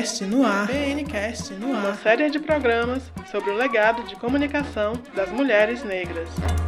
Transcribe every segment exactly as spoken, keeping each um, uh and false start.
BNcast no ar. BNcast no ar. Uma série de programas sobre o legado de comunicação das mulheres negras.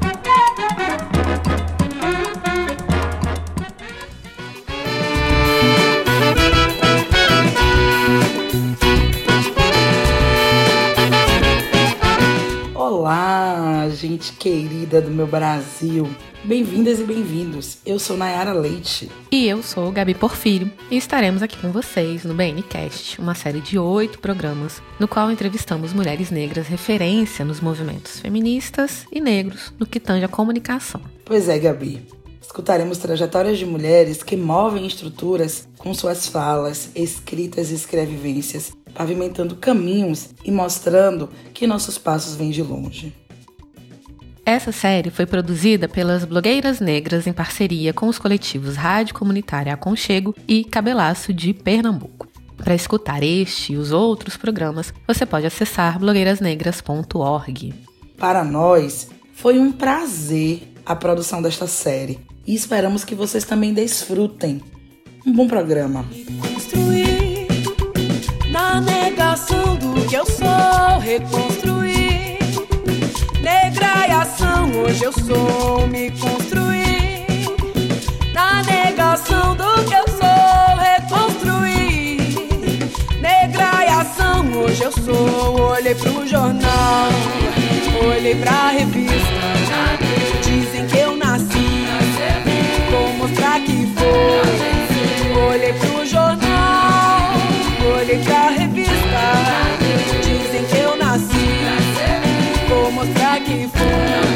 Olá, gente querida do meu Brasil. Bem-vindas e bem-vindos. Eu sou Nayara Leite. E eu sou Gabi Porfírio. E estaremos aqui com vocês no BNcast, uma série de oito programas, no qual entrevistamos mulheres negras referência nos movimentos feministas e negros no que tange a comunicação. Pois é, Gabi. Escutaremos trajetórias de mulheres que movem estruturas com suas falas, escritas e escrevivências, pavimentando caminhos e mostrando que nossos passos vêm de longe. Essa série foi produzida pelas blogueiras negras em parceria com os coletivos Rádio Comunitária Aconchego e Cabelaço de Pernambuco. Para escutar este e os outros programas, você pode acessar blogueiras negras ponto org. Para nós, foi um prazer a produção desta série e esperamos que vocês também desfrutem. Um bom programa. Construir na negação do que eu sou, reconstruir. Negra e ação, hoje eu sou, me construir. Na negação do que eu sou, reconstruir. Negra e ação, hoje eu sou. Olhei pro jornal, olhei pra revista. Dizem que eu nasci, vou mostrar que foi. Olhei pro jornal, olhei pra revista. Dizem que eu nasci, vou mostrar que foi.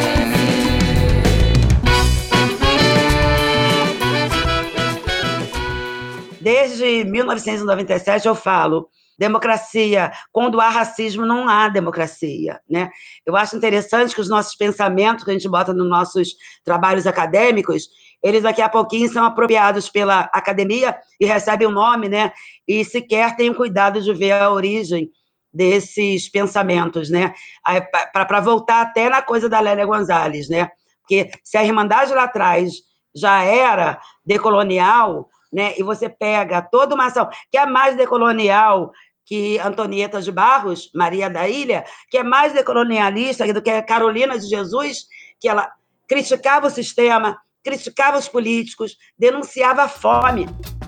Desde mil novecentos e noventa e sete eu falo, democracia, quando há racismo não há democracia, né? Eu acho interessante que os nossos pensamentos que a gente bota nos nossos trabalhos acadêmicos, eles daqui a pouquinho são apropriados pela academia e recebem um nome, né? E sequer têm o cuidado de ver a origem desses pensamentos, né? Para voltar até na coisa da Lélia Gonzalez, né? Porque se a Irmandade lá atrás já era decolonial, né? E você pega toda uma ação que é mais decolonial que Antonieta de Barros, Maria da Ilha, que é mais decolonialista do que Carolina de Jesus, que ela criticava o sistema, criticava os políticos, denunciava a fome.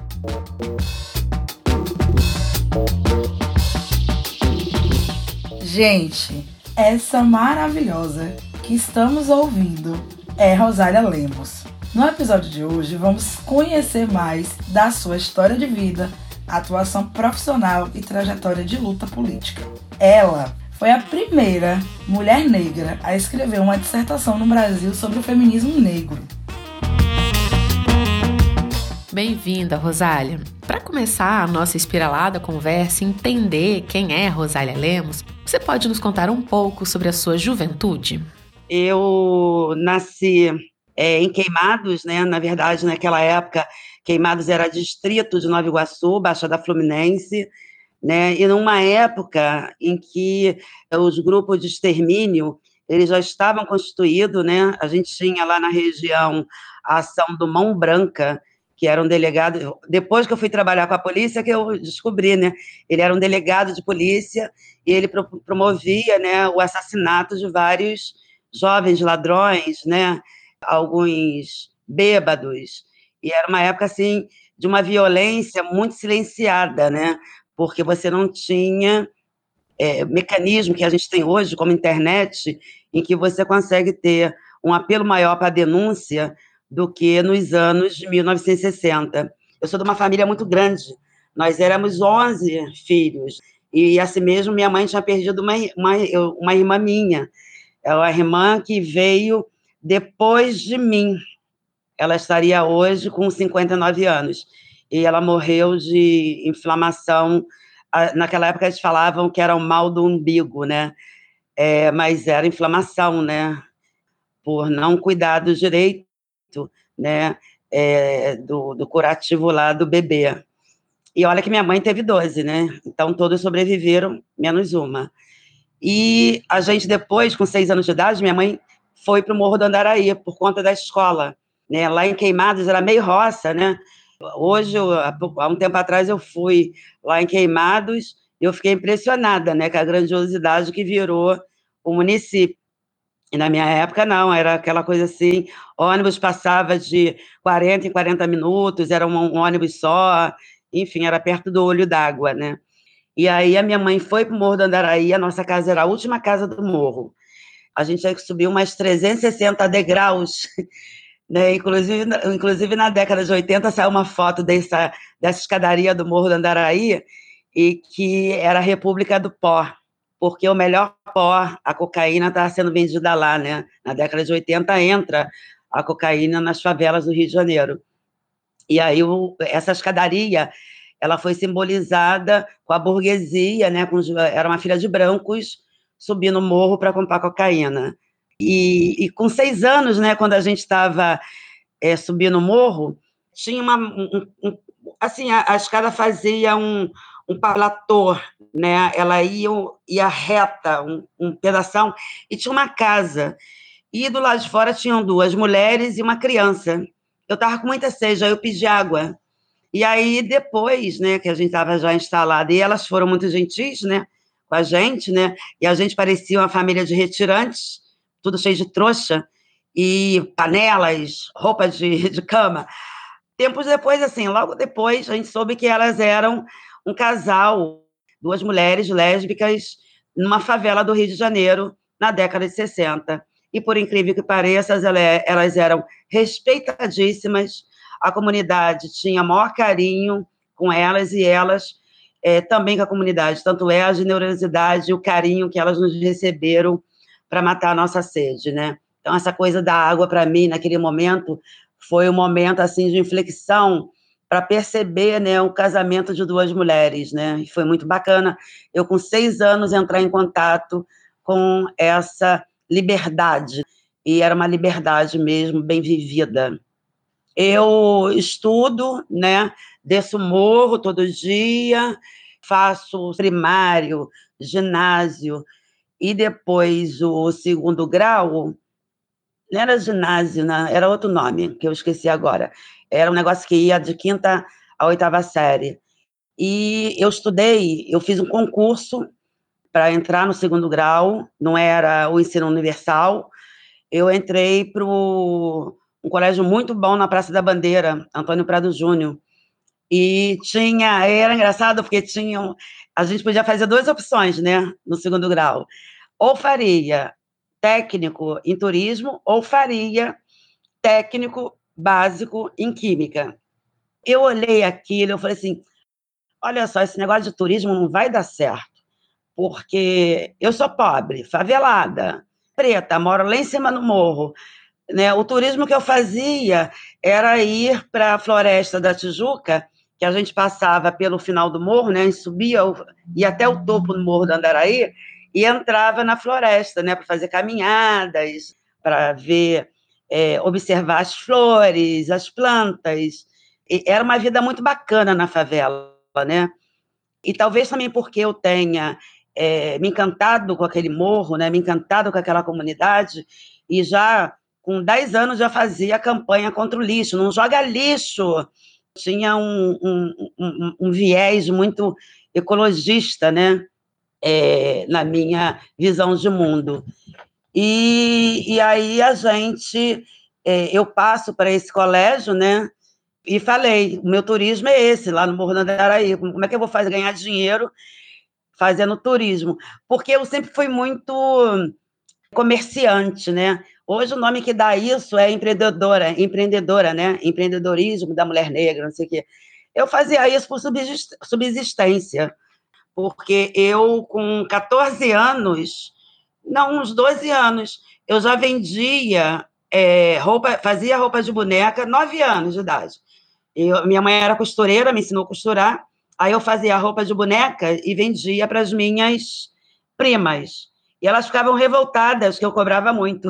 Gente, essa maravilhosa que estamos ouvindo é Rosália Lemos. No episódio de hoje, vamos conhecer mais da sua história de vida, atuação profissional e trajetória de luta política. Ela foi a primeira mulher negra a escrever uma dissertação no Brasil sobre o feminismo negro. Bem-vinda, Rosália. Para começar a nossa espiralada conversa e entender quem é Rosália Lemos, você pode nos contar um pouco sobre a sua juventude? Eu nasci é, em Queimados, né? Na verdade, naquela época, Queimados era distrito de Nova Iguaçu, Baixada Fluminense, né? E numa época em que os grupos de extermínio eles já estavam constituídos, né? A gente tinha lá na região a ação do Mão Branca, que era um delegado, depois que eu fui trabalhar com a polícia, que eu descobri, né? Ele era um delegado de polícia e ele promovia, né, o assassinato de vários jovens ladrões, né? Alguns bêbados. E era uma época, assim, de uma violência muito silenciada, né? Porque você não tinha é, mecanismo que a gente tem hoje, como internet, em que você consegue ter um apelo maior para a denúncia do que nos anos de mil novecentos e sessenta. Eu sou de uma família muito grande, nós éramos onze filhos, e assim mesmo minha mãe tinha perdido uma, uma, uma irmã minha, é uma irmã que veio depois de mim, ela estaria hoje com cinquenta e nove anos, e ela morreu de inflamação, naquela época eles falavam que era o mal do umbigo, né? É, mas era inflamação, né? Por não cuidar do direito, né, é, do, do curativo lá do bebê. E olha que minha mãe teve doze, né? Então todos sobreviveram, menos uma. E a gente depois, com seis anos de idade, minha mãe foi para o Morro do Andaraí, por conta da escola, né? Lá em Queimados era meio roça, né? Hoje, eu, há, pouco, há um tempo atrás, eu fui lá em Queimados e eu fiquei impressionada, né, com a grandiosidade que virou o município. E na minha época, não, era aquela coisa assim, ônibus passava de quarenta em quarenta minutos, era um, um ônibus só, enfim, era perto do olho d'água, né? E aí a minha mãe foi para o Morro do Andaraí, a nossa casa era a última casa do morro. A gente tinha que subir umas trezentos e sessenta degraus, né? Inclusive, inclusive na década de oitenta saiu uma foto dessa, dessa escadaria do Morro do Andaraí, e que era a República do Pó, porque o melhor pó, a cocaína, estava sendo vendida lá, né? Na década de oitenta entra a cocaína nas favelas do Rio de Janeiro. E aí o, essa escadaria, ela foi simbolizada com a burguesia, né? Com, era uma filha de brancos subindo o morro para comprar cocaína. E, e com seis anos, né, quando a gente estava é, subindo o morro, tinha uma... Um, um, assim, a, a escada fazia um, um platô, né? Ela ia, ia reta, um, um pedação, e tinha uma casa. E do lado de fora tinham duas mulheres e uma criança. Eu estava com muita sede, aí eu pedi água. E aí, depois, né, que a gente estava já instalada, e elas foram muito gentis, né, com a gente, né, e a gente parecia uma família de retirantes, tudo cheio de trouxa, e panelas, roupa de, de cama. Tempos depois, assim, logo depois, a gente soube que elas eram um casal, duas mulheres lésbicas, numa favela do Rio de Janeiro, na década de sessenta. E, por incrível que pareça, elas eram respeitadíssimas, a comunidade tinha maior carinho com elas, e elas é, também com a comunidade. Tanto é a generosidade e o carinho que elas nos receberam para matar a nossa sede, né? Então, essa coisa da água, para mim, naquele momento, foi um momento assim de inflexão para perceber, né, o casamento de duas mulheres, né? E foi muito bacana eu, com seis anos, entrar em contato com essa liberdade, e era uma liberdade mesmo bem vivida. Eu estudo, né, desço morro todo dia, faço primário, ginásio, e depois o segundo grau. Não era ginásio, né? Era outro nome, que eu esqueci agora. Era um negócio que ia de quinta a oitava série. E eu estudei, eu fiz um concurso para entrar no segundo grau, não era o ensino universal. Eu entrei para um colégio muito bom na Praça da Bandeira, Antônio Prado Júnior. E tinha, era engraçado porque tinham, a gente podia fazer duas opções, né, no segundo grau. Ou faria técnico em turismo, ou faria técnico básico em química. Eu olhei aquilo, eu falei assim, olha só, esse negócio de turismo não vai dar certo, porque eu sou pobre, favelada, preta, moro lá em cima no morro, né? O turismo que eu fazia era ir para a Floresta da Tijuca, que a gente passava pelo final do morro, né? A gente subia, ia até o topo do Morro do Andaraí e entrava na floresta, né? Para fazer caminhadas, para ver, é, observar as flores, as plantas. E era uma vida muito bacana na favela, né? E talvez também porque eu tenha é, me encantado com aquele morro, né? Me encantado com aquela comunidade, e já com dez anos já fazia campanha contra o lixo. Não joga lixo. Tinha um, um, um, um viés muito ecologista, né? É, na minha visão de mundo. E, e aí a gente, é, eu passo para esse colégio, né? E falei, o meu turismo é esse, lá no Morro do Andaraí. Como é que eu vou fazer, ganhar dinheiro fazendo turismo? Porque eu sempre fui muito comerciante, né? Hoje o nome que dá isso é empreendedora, empreendedora, né? Empreendedorismo da mulher negra, não sei o quê. Eu fazia isso por subsistência, porque eu, com catorze anos, não, uns doze anos, eu já vendia é, roupa, fazia roupa de boneca, nove anos de idade. Eu, minha mãe era costureira, me ensinou a costurar, aí eu fazia a roupa de boneca e vendia para as minhas primas. E elas ficavam revoltadas, que eu cobrava muito.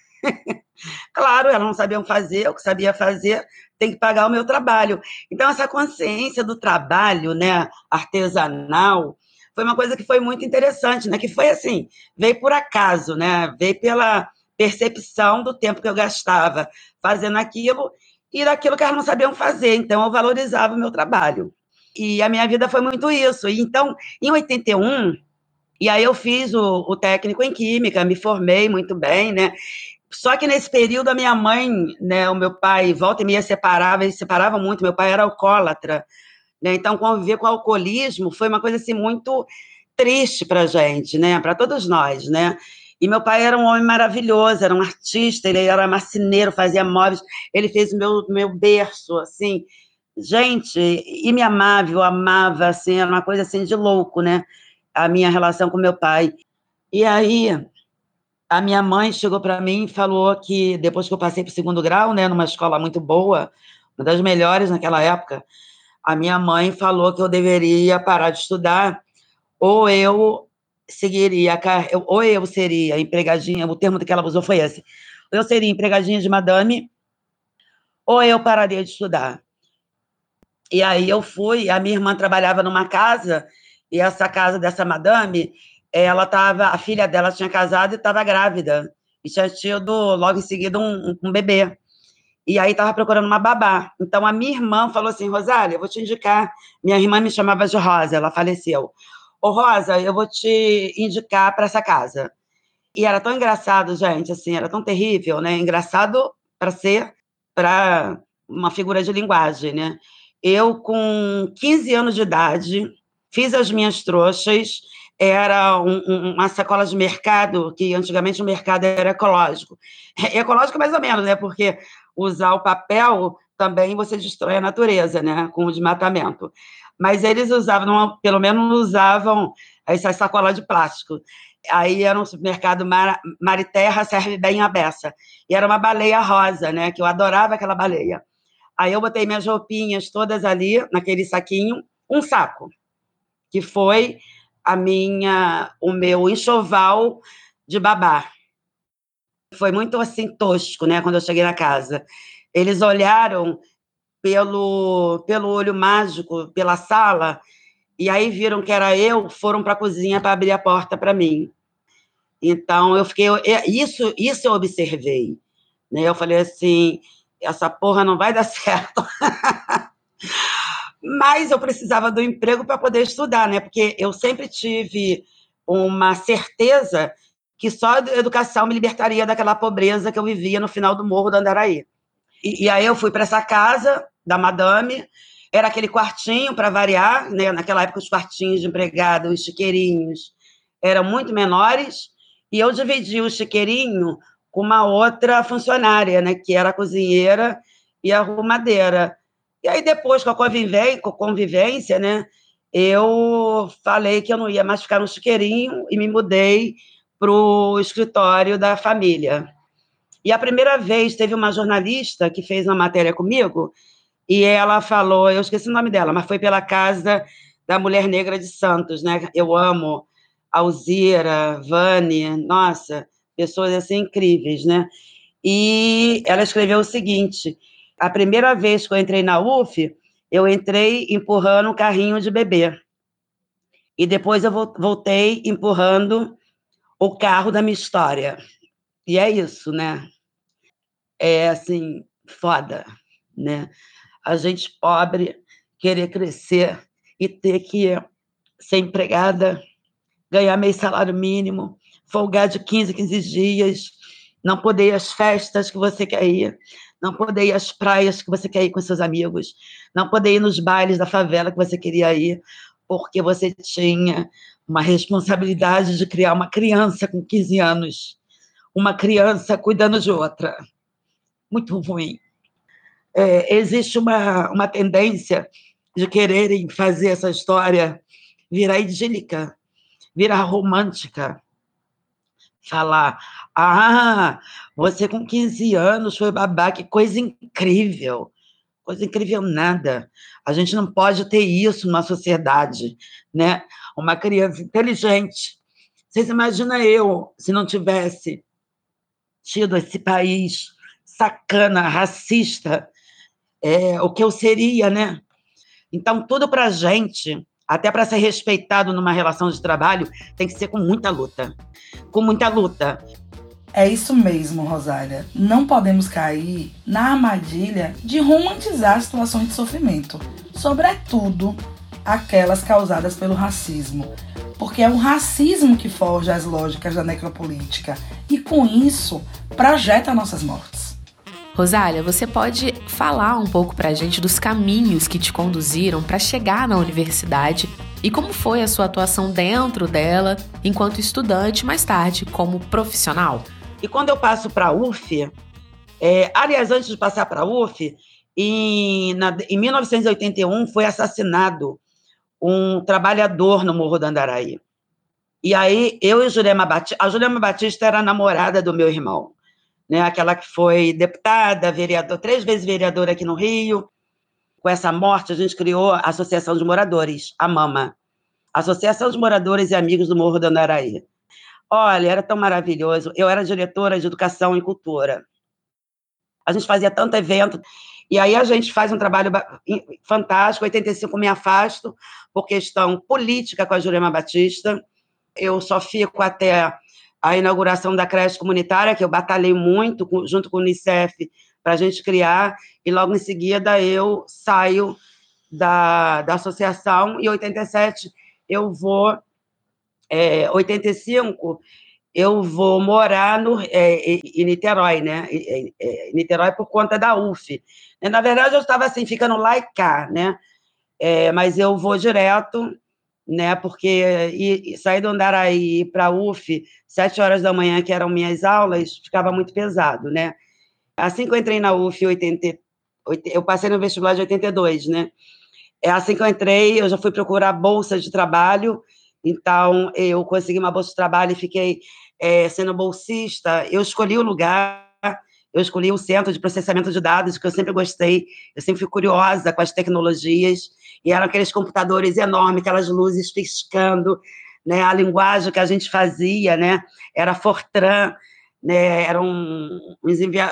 Claro, elas não sabiam fazer, o que sabia fazer tem que pagar o meu trabalho. Então, essa consciência do trabalho, né, artesanal, foi uma coisa que foi muito interessante, né? Que foi assim, veio por acaso, né? Veio pela percepção do tempo que eu gastava fazendo aquilo, e daquilo que elas não sabiam fazer. Então, eu valorizava o meu trabalho. E a minha vida foi muito isso. E, então, em oitenta e um, e aí eu fiz o, o técnico em Química, me formei muito bem, né? Só que nesse período a minha mãe, né, o meu pai, volta e meia separava, eles separavam muito, meu pai era alcoólatra, né? Então conviver com o alcoolismo foi uma coisa assim muito triste para a gente, né? Para todos nós, né? E meu pai era um homem maravilhoso, era um artista, ele era marceneiro, fazia móveis, ele fez o meu, meu berço, assim, gente, e me amava, eu amava, assim, era uma coisa assim de louco, né? A minha relação com meu pai. E aí, a minha mãe chegou para mim e falou que, depois que eu passei para o segundo grau, né, numa escola muito boa, uma das melhores naquela época, a minha mãe falou que eu deveria parar de estudar, ou eu seguiria, ou eu seria empregadinha, o termo que ela usou foi esse, ou eu seria empregadinha de madame, ou eu pararia de estudar. E aí eu fui, a minha irmã trabalhava numa casa, e essa casa dessa madame, ela tava, a filha dela tinha casado e estava grávida, e tinha tido logo em seguida um, um bebê. E aí estava procurando uma babá. Então a minha irmã falou assim: Rosália, eu vou te indicar. Minha irmã me chamava de Rosa, ela faleceu. Ô, Rosa, eu vou te indicar para essa casa. E era tão engraçado, gente, assim, era tão terrível, né? Engraçado para ser para uma figura de linguagem, né? Eu, com quinze anos de idade, fiz as minhas trouxas, era um, um, uma sacola de mercado, que antigamente o mercado era ecológico. É ecológico mais ou menos, né? Porque usar o papel também você destrói a natureza, né? Com o desmatamento. Mas eles usavam, pelo menos usavam essas sacolas de plástico. Aí era um supermercado Mar, Mariterra, serve bem a beça. E era uma baleia rosa, né? Que eu adorava aquela baleia. Aí eu botei minhas roupinhas todas ali, naquele saquinho, um saco, que foi a minha, o meu enxoval de babá. Foi muito assim tosco, né? Quando eu cheguei na casa. Eles olharam pelo, pelo olho mágico, pela sala, e aí viram que era eu, foram para a cozinha para abrir a porta para mim. Então, eu fiquei... Isso, isso eu observei. Né? Eu falei assim, essa porra não vai dar certo. Mas eu precisava do emprego para poder estudar, né? Porque eu sempre tive uma certeza que só a educação me libertaria daquela pobreza que eu vivia no final do Morro do Andaraí. E, e aí eu fui para essa casa da madame, era aquele quartinho para variar, né? Naquela época os quartinhos de empregada, os chiqueirinhos, eram muito menores, e eu dividi o chiqueirinho com uma outra funcionária, né? Que era a cozinheira e a arrumadeira. E aí depois, com a convivência, com a convivência, né? Eu falei que eu não ia mais ficar no chiqueirinho e me mudei para o escritório da família. E a primeira vez teve uma jornalista que fez uma matéria comigo e ela falou, eu esqueci o nome dela, mas foi pela Casa da Mulher Negra de Santos, né? Eu amo Alzira, Vani, nossa, pessoas assim incríveis, né? E ela escreveu o seguinte: a primeira vez que eu entrei na U F, eu entrei empurrando um carrinho de bebê. E depois eu voltei empurrando o carro da minha história. E é isso, né? É, assim, foda, né? A gente pobre querer crescer e ter que ser empregada, ganhar meio salário mínimo, folgar de quinze, quinze dias, não poder ir às festas que você quer ir, não poder ir às praias que você quer ir com seus amigos, não poder ir nos bailes da favela que você queria ir, porque você tinha uma responsabilidade de criar uma criança com quinze anos, uma criança cuidando de outra. Muito ruim. É, existe uma, uma tendência de quererem fazer essa história virar idílica, virar romântica. Falar, ah, você com quinze anos foi babá, que coisa incrível. Coisa incrível nada. A gente não pode ter isso numa sociedade, né? Uma criança inteligente. Vocês imaginam eu, se não tivesse tido esse país sacana, racista, é, o que eu seria, né? Então, tudo para a gente, até para ser respeitado numa relação de trabalho, tem que ser com muita luta. Com muita luta. É isso mesmo, Rosália. Não podemos cair na armadilha de romantizar situações de sofrimento, sobretudo aquelas causadas pelo racismo, porque é o racismo que forja as lógicas da necropolítica e, com isso, projeta nossas mortes. Rosália, você pode falar um pouco pra gente dos caminhos que te conduziram para chegar na universidade e como foi a sua atuação dentro dela enquanto estudante, mais tarde como profissional? E quando eu passo para a U F, é, aliás, antes de passar para a U F, em, na, em mil novecentos e oitenta e um foi assassinado um trabalhador no Morro do Andaraí. E aí, eu e Jurema Batista... A Jurema Batista era a namorada do meu irmão, né? Aquela que foi deputada, vereador, três vezes vereadora aqui no Rio. Com essa morte, a gente criou a Associação de Moradores, a MAMA. Associação de Moradores e Amigos do Morro do Andaraí. Olha, era tão maravilhoso. Eu era diretora de Educação e Cultura. A gente fazia tanto evento. E aí a gente faz um trabalho fantástico. Em oitenta e cinco me afasto por questão política com a Jurema Batista. Eu só fico até a inauguração da creche comunitária, que eu batalhei muito junto com o Unicef para a gente criar. E logo em seguida eu saio da, da associação. E em oitenta e sete eu vou... É, oitenta e cinco, eu vou morar no, é, em Niterói, né? Em, em Niterói por conta da U F. Na verdade, eu estava assim, ficando lá e cá, né? É, mas eu vou direto, né? Porque e, e sair do Andaraí para a U F, sete horas da manhã, que eram minhas aulas, ficava muito pesado, né? Assim que eu entrei na U F, oitenta, eu passei no vestibular de oitenta e dois, né? É assim que eu entrei, eu já fui procurar bolsa de trabalho. Então, eu consegui uma bolsa de trabalho e fiquei é, sendo bolsista. Eu escolhi o lugar, eu escolhi o Centro de Processamento de Dados, que eu sempre gostei, eu sempre fui curiosa com as tecnologias, e eram aqueles computadores enormes, aquelas luzes piscando, né? A linguagem que a gente fazia, né? Era Fortran, né? Eram uns, envia...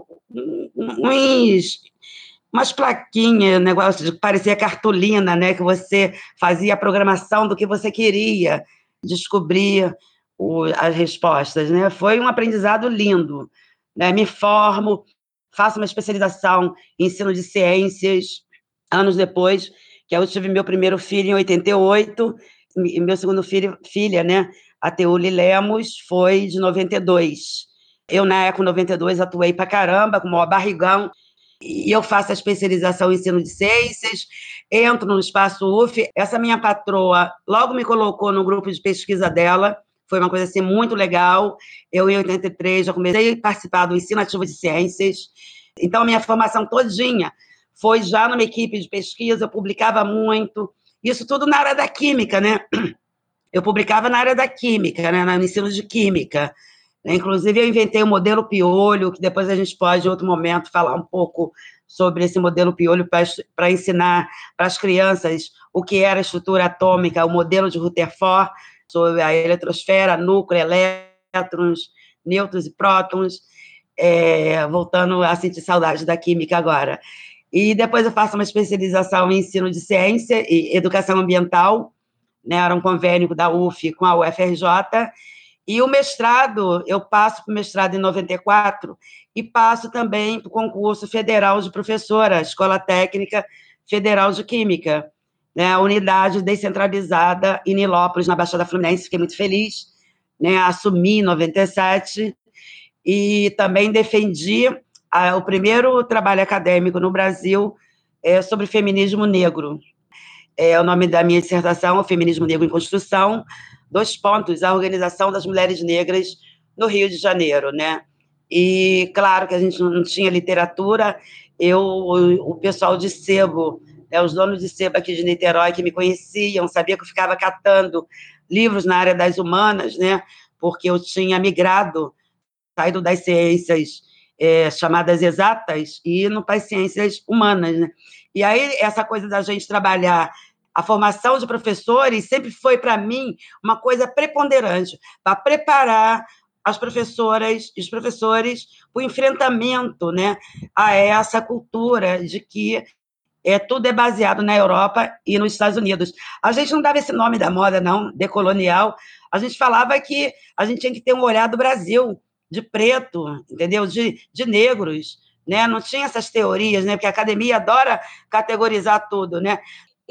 uns umas plaquinhas, um negócio de parecia cartolina, né? Que você fazia a programação do que você queria, descobrir o, as respostas, né? Foi um aprendizado lindo, né? Me formo, faço uma especialização em ensino de ciências, anos depois, que eu tive meu primeiro filho em oitenta e oito, e meu segundo filho, filha, né? A Teuli Lemos, foi de noventa e dois. Eu, na ECO noventa e dois, atuei pra caramba, com o maior barrigão, e eu faço a especialização em ensino de ciências, entro no espaço U F. Essa minha patroa logo me colocou no grupo de pesquisa dela, foi uma coisa assim muito legal. Eu, em oitenta e três, já comecei a participar do ensino ativo de ciências, então a minha formação todinha foi já numa equipe de pesquisa, eu publicava muito, isso tudo na área da química, né? Eu publicava na área da química, né? No ensino de química. Inclusive, eu inventei o modelo piolho, que depois a gente pode, em outro momento, falar um pouco sobre esse modelo piolho para ensinar para as crianças o que era a estrutura atômica, o modelo de Rutherford, sobre a eletrosfera, núcleo, elétrons, nêutrons e prótons, é, voltando a sentir saudade da química agora. E depois eu faço uma especialização em ensino de ciência e educação ambiental, né? Era um convênio da U F com a U F R J. E o mestrado, eu passo para o mestrado em noventa e quatro e passo também para o concurso federal de professora, Escola Técnica Federal de Química, né, a unidade descentralizada em Nilópolis, na Baixada Fluminense. Fiquei muito feliz, né, assumi em noventa e sete e também defendi a, o primeiro trabalho acadêmico no Brasil é, sobre feminismo negro. É, o nome da minha dissertação é o Feminismo Negro em Construção, dois pontos, a organização das mulheres negras no Rio de Janeiro, né? E, claro, que a gente não tinha literatura, eu, o, o pessoal de sebo, né, os donos de sebo aqui de Niterói, que me conheciam, sabia que eu ficava catando livros na área das humanas, né? Porque eu tinha migrado, saído das ciências é, chamadas exatas e indo para as ciências humanas, né? E aí, essa coisa da gente trabalhar a formação de professores sempre foi, para mim, uma coisa preponderante, para preparar as professoras e os professores para o enfrentamento, né, a essa cultura de que é, tudo é baseado na Europa e nos Estados Unidos. A gente não dava esse nome da moda, não, decolonial. A gente falava que a gente tinha que ter um olhar do Brasil, de preto, entendeu? De, de negros, né? Não tinha essas teorias, né? Porque a academia adora categorizar tudo, né?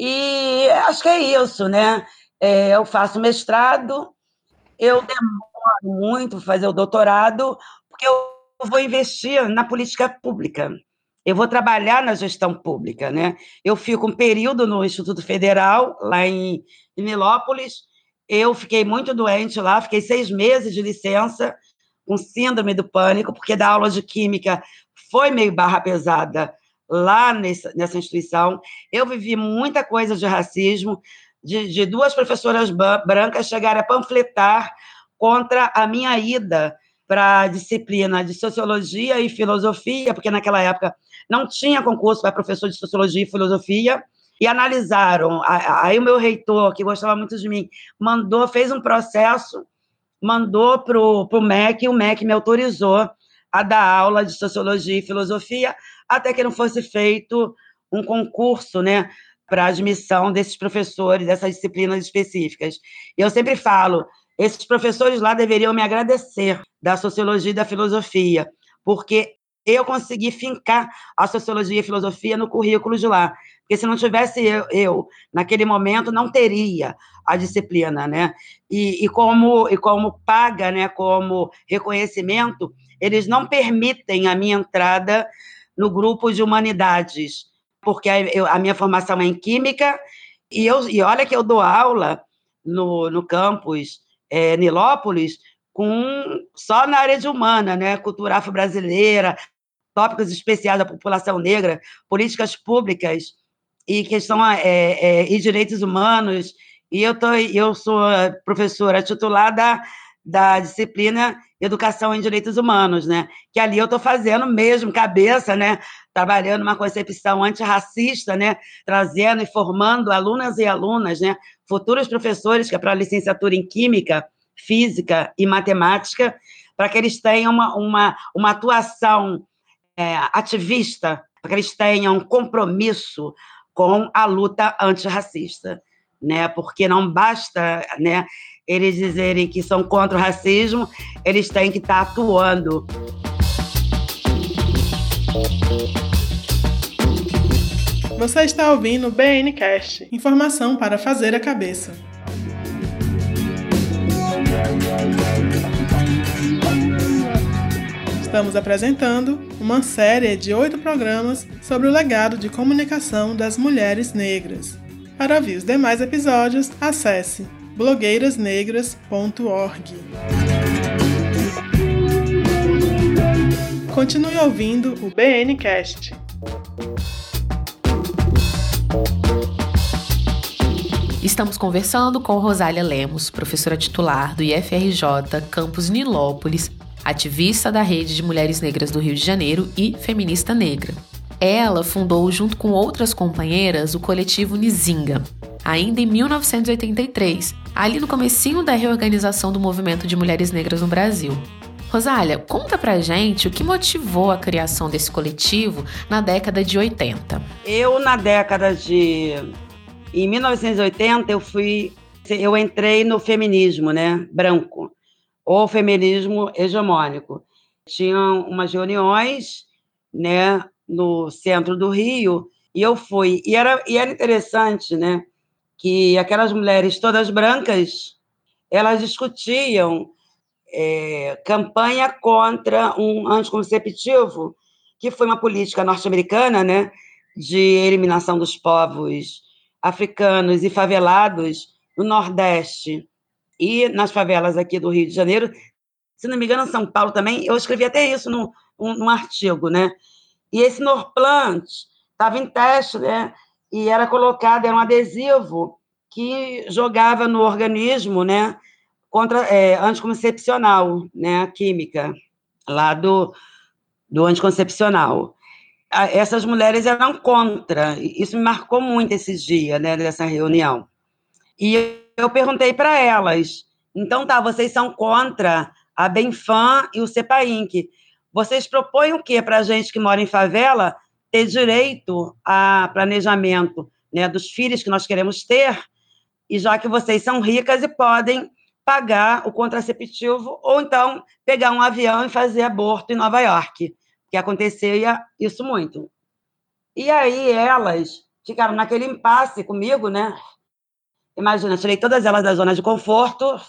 E acho que é isso, né? É, eu faço mestrado, eu demoro muito para fazer o doutorado, porque eu vou investir na política pública. Eu vou trabalhar na gestão pública, né? Eu fico um período no Instituto Federal, lá em, em Nilópolis. Eu fiquei muito doente lá, fiquei seis meses de licença, com síndrome do pânico, porque dar aula de química foi meio barra pesada lá nessa, nessa instituição. Eu vivi muita coisa de racismo, de, de duas professoras brancas chegarem a panfletar contra a minha ida para a disciplina de Sociologia e Filosofia, porque naquela época não tinha concurso para professor de Sociologia e Filosofia, e analisaram. Aí o meu reitor, que gostava muito de mim, mandou, fez um processo, mandou para o M E C, e o M E C me autorizou a dar aula de Sociologia e Filosofia, até que não fosse feito um concurso, né, para admissão desses professores, dessas disciplinas específicas. E eu sempre falo, esses professores lá deveriam me agradecer, da Sociologia e da Filosofia, porque eu consegui fincar a Sociologia e a Filosofia no currículo de lá. Porque se não tivesse eu, eu naquele momento, não teria a disciplina, né? E, e, como, e como paga, né, como reconhecimento, eles não permitem a minha entrada no grupo de humanidades, porque a, eu, a minha formação é em Química, e, eu, e olha que eu dou aula no, no campus é, Nilópolis, com, só na área de humana, né? Cultura afro-brasileira, tópicos especiais da população negra, políticas públicas e questão é, é, e direitos humanos. E eu, tô, eu sou professora titular da, da disciplina Educação em Direitos Humanos, né? Que ali eu estou fazendo mesmo cabeça, né? Trabalhando uma concepção antirracista, né? Trazendo e formando alunas e alunas, né? Futuros professores, que é para a licenciatura em Química, Física e Matemática, para que eles tenham uma, uma, uma atuação é, ativista, para que eles tenham um compromisso com a luta antirracista, né? Porque não basta, né, eles dizerem que são contra o racismo, eles têm que estar atuando. Você está ouvindo o B N Cast, informação para fazer a cabeça. Estamos apresentando uma série de oito programas sobre o legado de comunicação das mulheres negras. Para ouvir os demais episódios, acesse blogueiras negras ponto org. Continue ouvindo o B N Cast. Estamos conversando com Rosália Lemos, professora titular do I F R J Campus Nilópolis, ativista da Rede de Mulheres Negras do Rio de Janeiro e feminista negra. Ela fundou, junto com outras companheiras, o coletivo Nizinga, ainda em mil novecentos e oitenta e três, ali no comecinho da reorganização do movimento de mulheres negras no Brasil. Rosália, conta pra gente o que motivou a criação desse coletivo na década de oitenta. Eu, na década de... Em mil novecentos e oitenta, eu fui... Eu entrei no feminismo, né, branco, ou feminismo hegemônico. Tinham umas reuniões, né, no centro do Rio, e eu fui. E era, e era interessante, né, que aquelas mulheres todas brancas, elas discutiam é, campanha contra um anticonceptivo, que foi uma política norte-americana, né, de eliminação dos povos africanos e favelados no Nordeste e nas favelas aqui do Rio de Janeiro. Se não me engano, em São Paulo também. Eu escrevi até isso num, num artigo, né? E esse Norplant estava em teste, né? E era colocado, era um adesivo que jogava no organismo, né? Contra, é, anticoncepcional, né? A química, lá do, do anticoncepcional. Essas mulheres eram contra. Isso me marcou muito esses dias, né? Dessa reunião. E eu perguntei para elas, então tá, vocês são contra a Benfam e o CEPAINC. Vocês propõem o quê para a gente que mora em favela ter direito a planejamento, né, dos filhos que nós queremos ter, e já que vocês são ricas e podem pagar o contraceptivo ou então pegar um avião e fazer aborto em Nova York, que acontecia isso muito. E aí elas ficaram naquele impasse comigo, né? Imagina, tirei todas elas da zona de conforto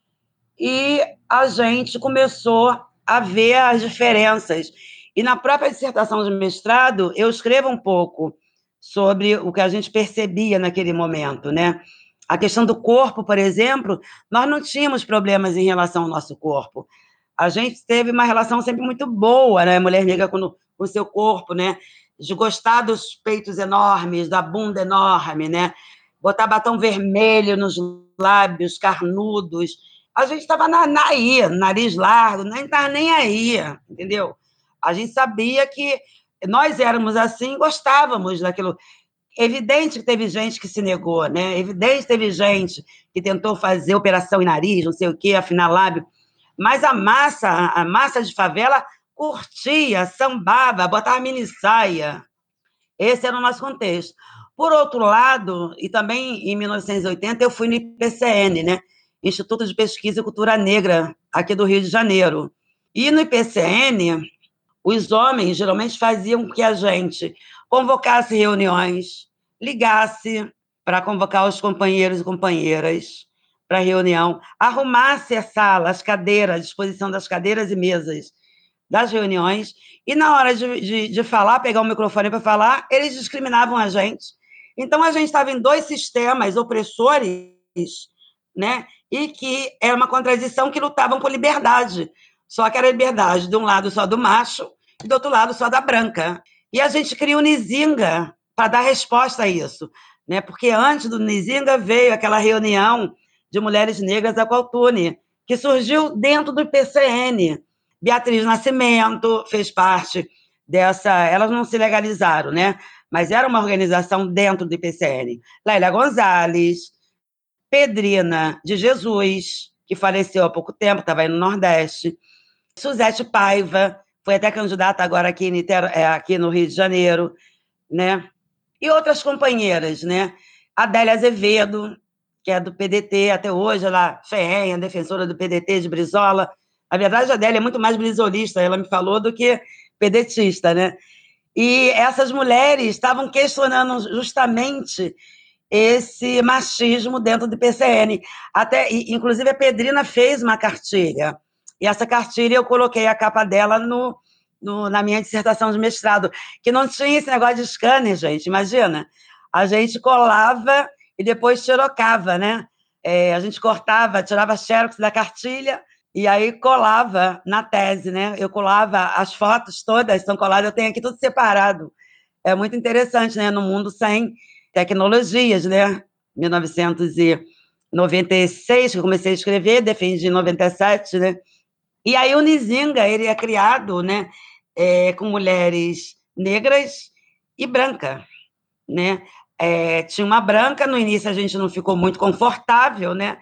e a gente começou a ver as diferenças. E na própria dissertação de mestrado, eu escrevo um pouco sobre o que a gente percebia naquele momento, né? A questão do corpo, por exemplo, nós não tínhamos problemas em relação ao nosso corpo. A gente teve uma relação sempre muito boa, né? Mulher negra com o seu corpo, né? De gostar dos peitos enormes, da bunda enorme, né? Botar batom vermelho nos lábios carnudos. A gente estava na, na aí, nariz largo, nem estava nem aí, entendeu? A gente sabia que nós éramos assim e gostávamos daquilo. Evidente que teve gente que se negou, né? Evidente que teve gente que tentou fazer operação em nariz, não sei o quê, afinar lábio. Mas a massa, a massa de favela curtia, sambava, botava mini saia. Esse era o nosso contexto. Por outro lado, e também em mil novecentos e oitenta, eu fui no I P C N, né? Instituto de Pesquisa e Cultura Negra, aqui do Rio de Janeiro. E no I P C N, os homens geralmente faziam que a gente convocasse reuniões, ligasse para convocar os companheiros e companheiras para a reunião, arrumasse a sala, as cadeiras, a disposição das cadeiras e mesas das reuniões, e na hora de, de, de falar, pegar o microfone para falar, eles discriminavam a gente. Então, a gente estava em dois sistemas opressores, né? E que era uma contradição, que lutavam por liberdade. Só que era liberdade de um lado só do macho e do outro lado só da branca. E a gente cria o Nizinga para dar resposta a isso, né? Porque antes do Nizinga veio aquela reunião de mulheres negras da Qualtune, que surgiu dentro do I P C N. Beatriz Nascimento fez parte dessa... Elas não se legalizaram, né? Mas era uma organização dentro do I P C N. Lélia Gonzalez, Pedrina de Jesus, que faleceu há pouco tempo, estava aí no Nordeste, Suzete Paiva, foi até candidata agora aqui, em Nitero, é, aqui no Rio de Janeiro, né? E outras companheiras, né? Adélia Azevedo, que é do P D T até hoje, ela ferrenha, defensora do P D T de Brizola. Na verdade, a Adélia é muito mais brizolista, ela me falou, do que pedetista, né? E essas mulheres estavam questionando justamente esse machismo dentro do I P C N. Até, inclusive, a Pedrina fez uma cartilha, e essa cartilha eu coloquei a capa dela no, no, na minha dissertação de mestrado, que não tinha esse negócio de scanner, gente, imagina. A gente colava e depois xerocava, né? É, a gente cortava, tirava xerox da cartilha e aí colava na tese, né? Eu colava as fotos todas, estão coladas, eu tenho aqui tudo separado. É muito interessante, né? No mundo sem tecnologias, né? mil novecentos e noventa e seis, que eu comecei a escrever, defendi em noventa e sete, né? E aí o Nizinga, ele é criado, né? É, com mulheres negras e branca, né? É, tinha uma branca, no início a gente não ficou muito confortável, né?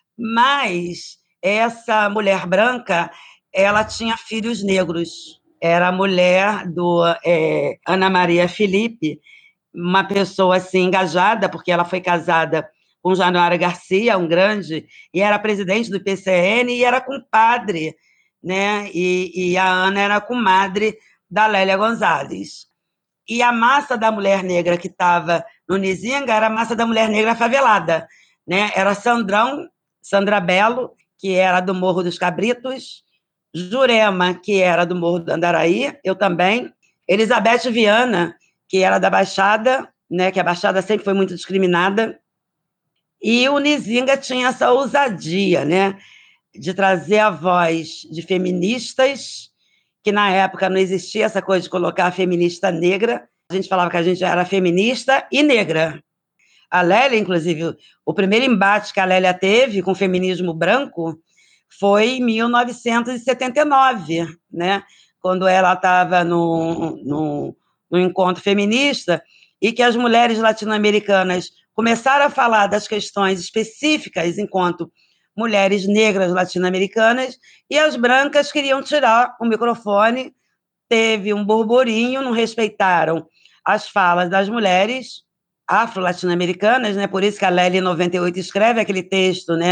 Mas essa mulher branca, ela tinha filhos negros. Era a mulher do é, Ana Maria Felipe, uma pessoa assim engajada, porque ela foi casada com Januário Garcia, um grande, e era presidente do I P C N, e era compadre, né? E, e a Ana era comadre da Lélia Gonzalez. E a massa da mulher negra que estava no Nizinga era a massa da mulher negra favelada, né? Era Sandrão, Sandra Belo, que era do Morro dos Cabritos, Jurema, que era do Morro do Andaraí, eu também, Elizabeth Viana, que era da Baixada, né? Que a Baixada sempre foi muito discriminada, e o Nizinga tinha essa ousadia, né? De trazer a voz de feministas, que na época não existia essa coisa de colocar a feminista negra, a gente falava que a gente era feminista e negra. A Lélia, inclusive, o primeiro embate que a Lélia teve com o feminismo branco foi em mil novecentos e setenta e nove, né? Quando ela estava no, no, no encontro feminista, e que as mulheres latino-americanas começaram a falar das questões específicas enquanto mulheres negras latino-americanas, e as brancas queriam tirar o microfone, teve um burburinho, não respeitaram as falas das mulheres afro-latino-americanas, né? Por isso que a Lélia, em noventa e oito, escreve aquele texto, né?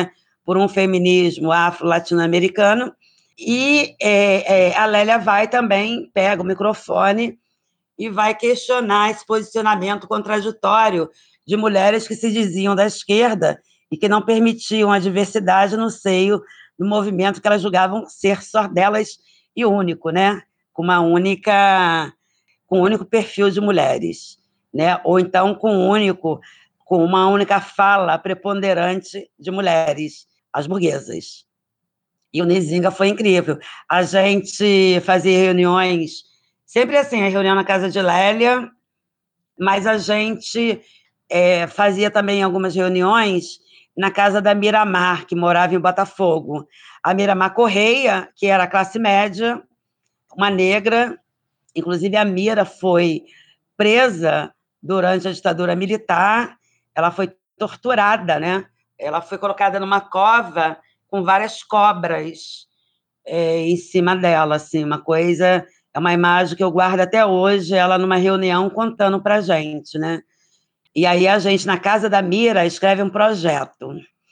por um feminismo afro-latino-americano. E é, é, a Lélia vai também, pega o microfone e vai questionar esse posicionamento contraditório de mulheres que se diziam da esquerda e que não permitiam a diversidade no seio do movimento que elas julgavam ser só delas e único, né? Com uma única, com um único perfil de mulheres, né? Ou então com um único, com uma única fala preponderante de mulheres, as burguesas. E o Nizinga foi incrível. A gente fazia reuniões, sempre assim, a reunião na casa de Lélia, mas a gente é, fazia também algumas reuniões na casa da Miramar, que morava em Botafogo. A Miramar Correia, que era classe média, uma negra, inclusive a Mira foi presa durante a ditadura militar, ela foi torturada, né? Ela foi colocada numa cova com várias cobras é, em cima dela, assim, uma coisa, é uma imagem que eu guardo até hoje, ela numa reunião contando pra gente, né? E aí a gente, na casa da Mira, escreve um projeto,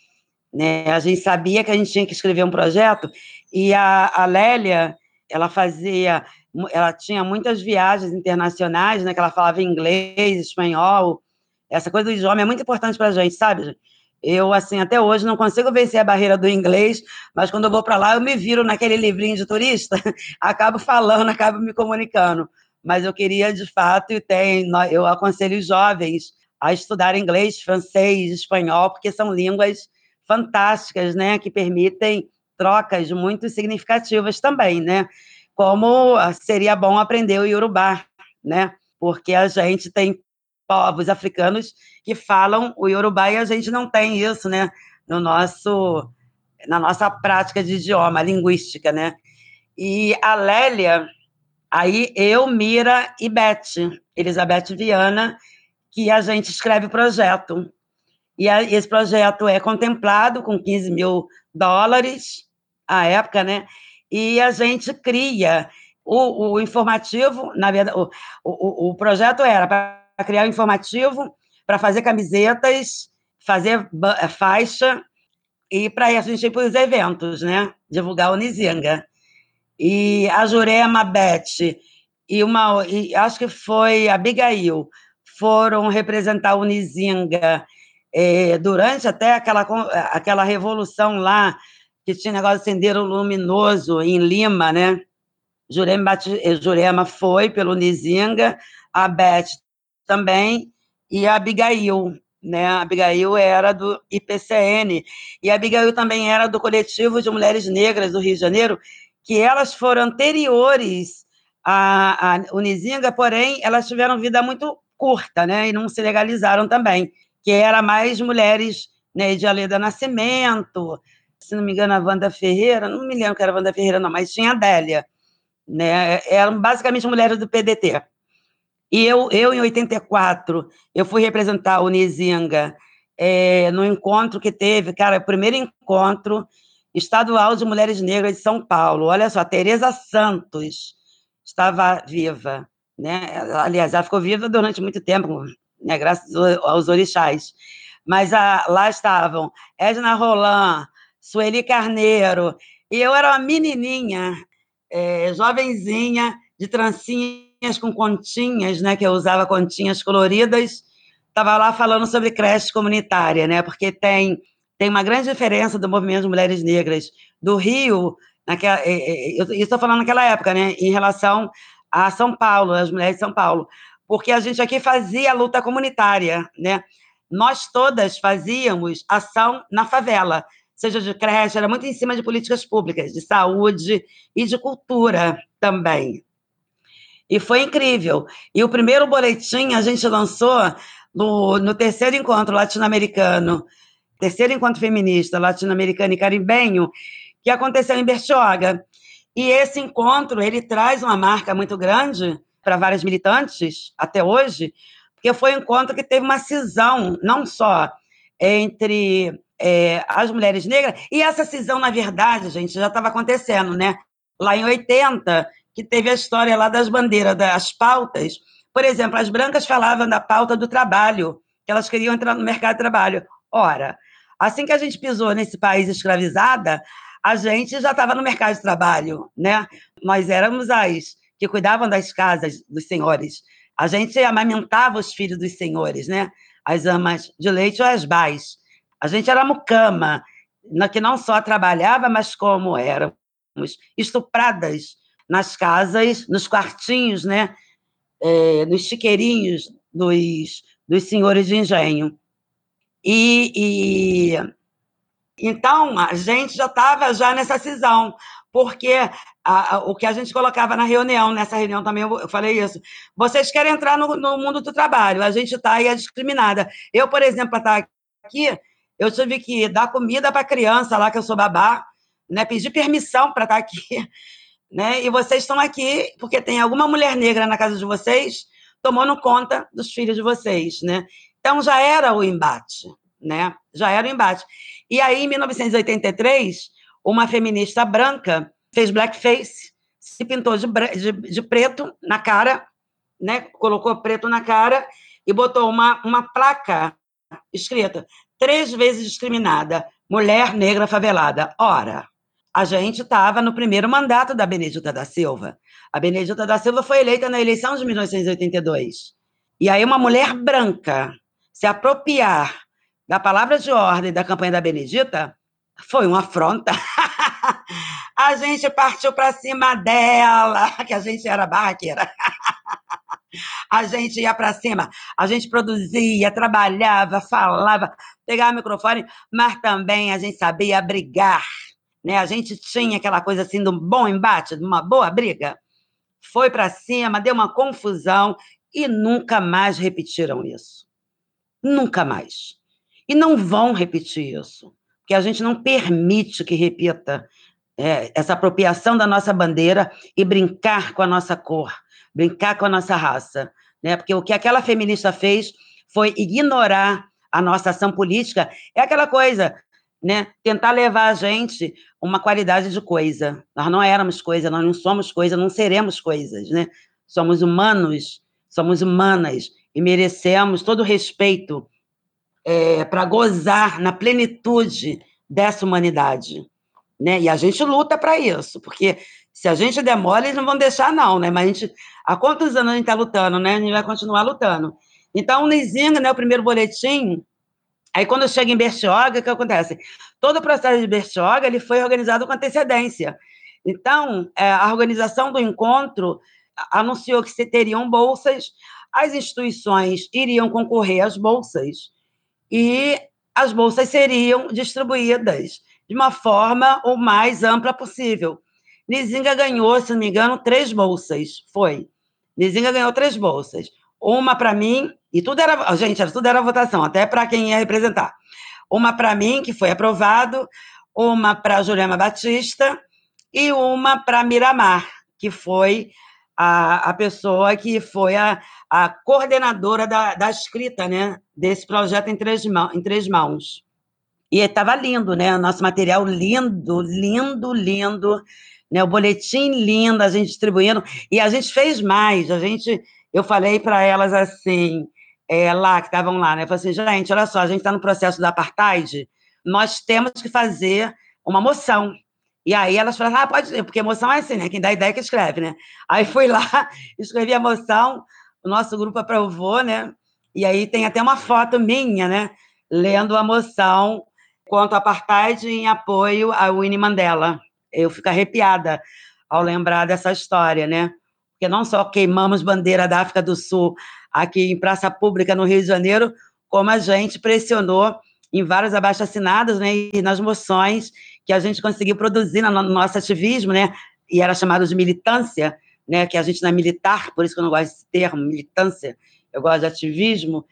né? A gente sabia que a gente tinha que escrever um projeto, e a, a Lélia, ela fazia, ela tinha muitas viagens internacionais, né? Que ela falava inglês, espanhol, essa coisa do idioma é muito importante pra gente, sabe? Eu, assim, até hoje não consigo vencer a barreira do inglês, mas quando eu vou para lá, eu me viro naquele livrinho de turista, acabo falando, acabo me comunicando. Mas eu queria, de fato, e tem, eu aconselho os jovens a estudar inglês, francês, espanhol, porque são línguas fantásticas, né, que permitem trocas muito significativas também, né? Como seria bom aprender o Iorubá, né? Porque a gente tem povos africanos que falam o Iorubá e a gente não tem isso, né? No nosso, na nossa prática de idioma, linguística, né? E a Lélia, aí eu, Mira e Beth, Elizabeth Viana, que a gente escreve o projeto. E a, esse projeto é contemplado com quinze mil dólares, à época, né? E a gente cria o, o informativo, na verdade, o, o, o projeto era para criar o informativo, para fazer camisetas, fazer faixa, e para a gente ir para os eventos, né? Divulgar o Nizinga. E a Jurema, a Beth, e uma, e acho que foi a Abigail, foram representar o Nizinga é, durante até aquela, aquela revolução lá, que tinha negócio de acender o luminoso em Lima, né? Jurema, Jurema foi pelo Nizinga, a Beth também, e a Abigail, né? A Abigail era do I P C N, e a Abigail também era do Coletivo de Mulheres Negras do Rio de Janeiro, que elas foram anteriores à, à Nizinga, porém, elas tiveram vida muito curta, né? E não se legalizaram também, que era mais mulheres, né, de Aleda Nascimento, se não me engano, a Wanda Ferreira, não me lembro que era a Wanda Ferreira, não, mas tinha a Adélia, né? Eram basicamente mulheres do P D T. E eu, eu em oitenta e quatro, eu fui representar o Nizinga é, no encontro que teve, cara, o primeiro encontro estadual de mulheres negras de São Paulo. Olha só, a Tereza Santos estava viva, né? Aliás, ela ficou viva durante muito tempo, né? Graças aos orixás. Mas a, lá estavam Edna Roland, Sueli Carneiro, e eu era uma menininha, é, jovenzinha, de trancinhas com continhas, né, que eu usava continhas coloridas, estava lá falando sobre creche comunitária, né, porque tem, tem uma grande diferença do movimento de mulheres negras do Rio, naquela, eu estou falando naquela época, né, em relação a São Paulo, as mulheres de São Paulo, porque a gente aqui fazia a luta comunitária, né, nós todas fazíamos ação na favela, seja de creche, era muito em cima de políticas públicas, de saúde e de cultura também. E foi incrível. E o primeiro boletim a gente lançou no, no terceiro encontro latino-americano, terceiro encontro feminista latino-americano e carimbenho, que aconteceu em Bertioga. E esse encontro, ele traz uma marca muito grande para várias militantes, até hoje, porque foi um encontro que teve uma cisão, não só entre é, as mulheres negras, e essa cisão, na verdade, gente, já estava acontecendo, né? Lá em oitenta, que teve a história lá das bandeiras, das pautas. Por exemplo, as brancas falavam da pauta do trabalho, que elas queriam entrar no mercado de trabalho. Ora, Assim que a gente pisou nesse país escravizada, a gente já estava no mercado de trabalho, né? Nós éramos as que cuidavam das casas dos senhores. A gente amamentava os filhos dos senhores, né? As amas de leite ou as bais. A gente era mucama, que não só trabalhava, mas como éramos estupradas nas casas, nos quartinhos, né? É, nos chiqueirinhos dos, dos senhores de engenho. E, e então a gente já estava já nessa cisão, porque a, a, o que a gente colocava na reunião, nessa reunião também eu, eu falei isso, vocês querem entrar no, no mundo do trabalho, a gente está aí é discriminada. Eu, por exemplo, para estar aqui, eu tive que dar comida para a criança lá, que eu sou babá, né, pedir permissão para estar aqui, né, e vocês estão aqui porque tem alguma mulher negra na casa de vocês tomando conta dos filhos de vocês, né? Então já era o embate, né? Já era o embate. E aí, em mil novecentos e oitenta e três, uma feminista branca fez blackface, se pintou de, de, de preto na cara, né? Colocou preto na cara e botou uma, uma placa escrita: três vezes discriminada, mulher negra favelada. Ora, a gente estava no primeiro mandato da Benedita da Silva. A Benedita da Silva foi eleita na eleição de mil novecentos e oitenta e dois. E aí uma mulher branca se apropriar da palavra de ordem da campanha da Benedita foi uma afronta. A gente partiu para cima dela, que a gente era barraqueira. A gente ia para cima, a gente produzia, trabalhava, falava, pegava o microfone, mas também a gente sabia brigar, né? A gente tinha aquela coisa assim de um bom embate, de uma boa briga. Foi para cima, deu uma confusão e nunca mais repetiram isso. Nunca mais. E não vão repetir isso, porque a gente não permite que repita é, essa apropriação da nossa bandeira e brincar com a nossa cor, brincar com a nossa raça, né? Porque o que aquela feminista fez foi ignorar a nossa ação política, é aquela coisa, né? Tentar levar a gente uma qualidade de coisa. Nós não éramos coisa, nós não somos coisa, não seremos coisas, né? Somos humanos, somos humanas e merecemos todo o respeito é, para gozar na plenitude dessa humanidade, né? E a gente luta para isso, porque se a gente demora, eles não vão deixar, não, né? Mas a gente, há quantos anos a gente está lutando, né? A gente vai continuar lutando. Então, o Nzinga, né, o primeiro boletim, aí quando chega em Bertioga, o que acontece? Todo o processo de Bertioga ele foi organizado com antecedência. Então, a organização do encontro anunciou que se teriam bolsas, as instituições iriam concorrer às bolsas e as bolsas seriam distribuídas de uma forma o mais ampla possível. Nzinga ganhou, se não me engano, três bolsas. Foi. Nzinga ganhou três bolsas. Uma para mim, e tudo era, gente, tudo era votação, até para quem ia representar. Uma para mim, que foi aprovado, uma para Juliana Batista e uma para Miramar, que foi a, a pessoa que foi a, a coordenadora da, da escrita, né, desse projeto em três, em três mãos. E estava lindo, né? O nosso material lindo, lindo, lindo, né? O boletim lindo, a gente distribuindo. E a gente fez mais. A gente, eu falei para elas assim, é, lá, que estavam lá, né? Eu falei assim, gente, olha só, a gente está no processo da apartheid, nós temos que fazer uma moção. E aí elas falaram, ah, pode, porque moção é assim, né? Quem dá ideia que escreve, né? Aí fui lá, escrevi a moção, o nosso grupo aprovou, né? E aí tem até uma foto minha, né? Lendo a moção quanto ao apartheid em apoio a Winnie Mandela. Eu fico arrepiada ao lembrar dessa história, né? Porque não só queimamos bandeira da África do Sul aqui em praça pública no Rio de Janeiro, como a gente pressionou em vários abaixo-assinados, né? E nas moções que a gente conseguiu produzir no nosso ativismo, né? E era chamado de militância, né? Que a gente não é militar, por isso que eu não gosto desse termo, militância, eu gosto de ativismo.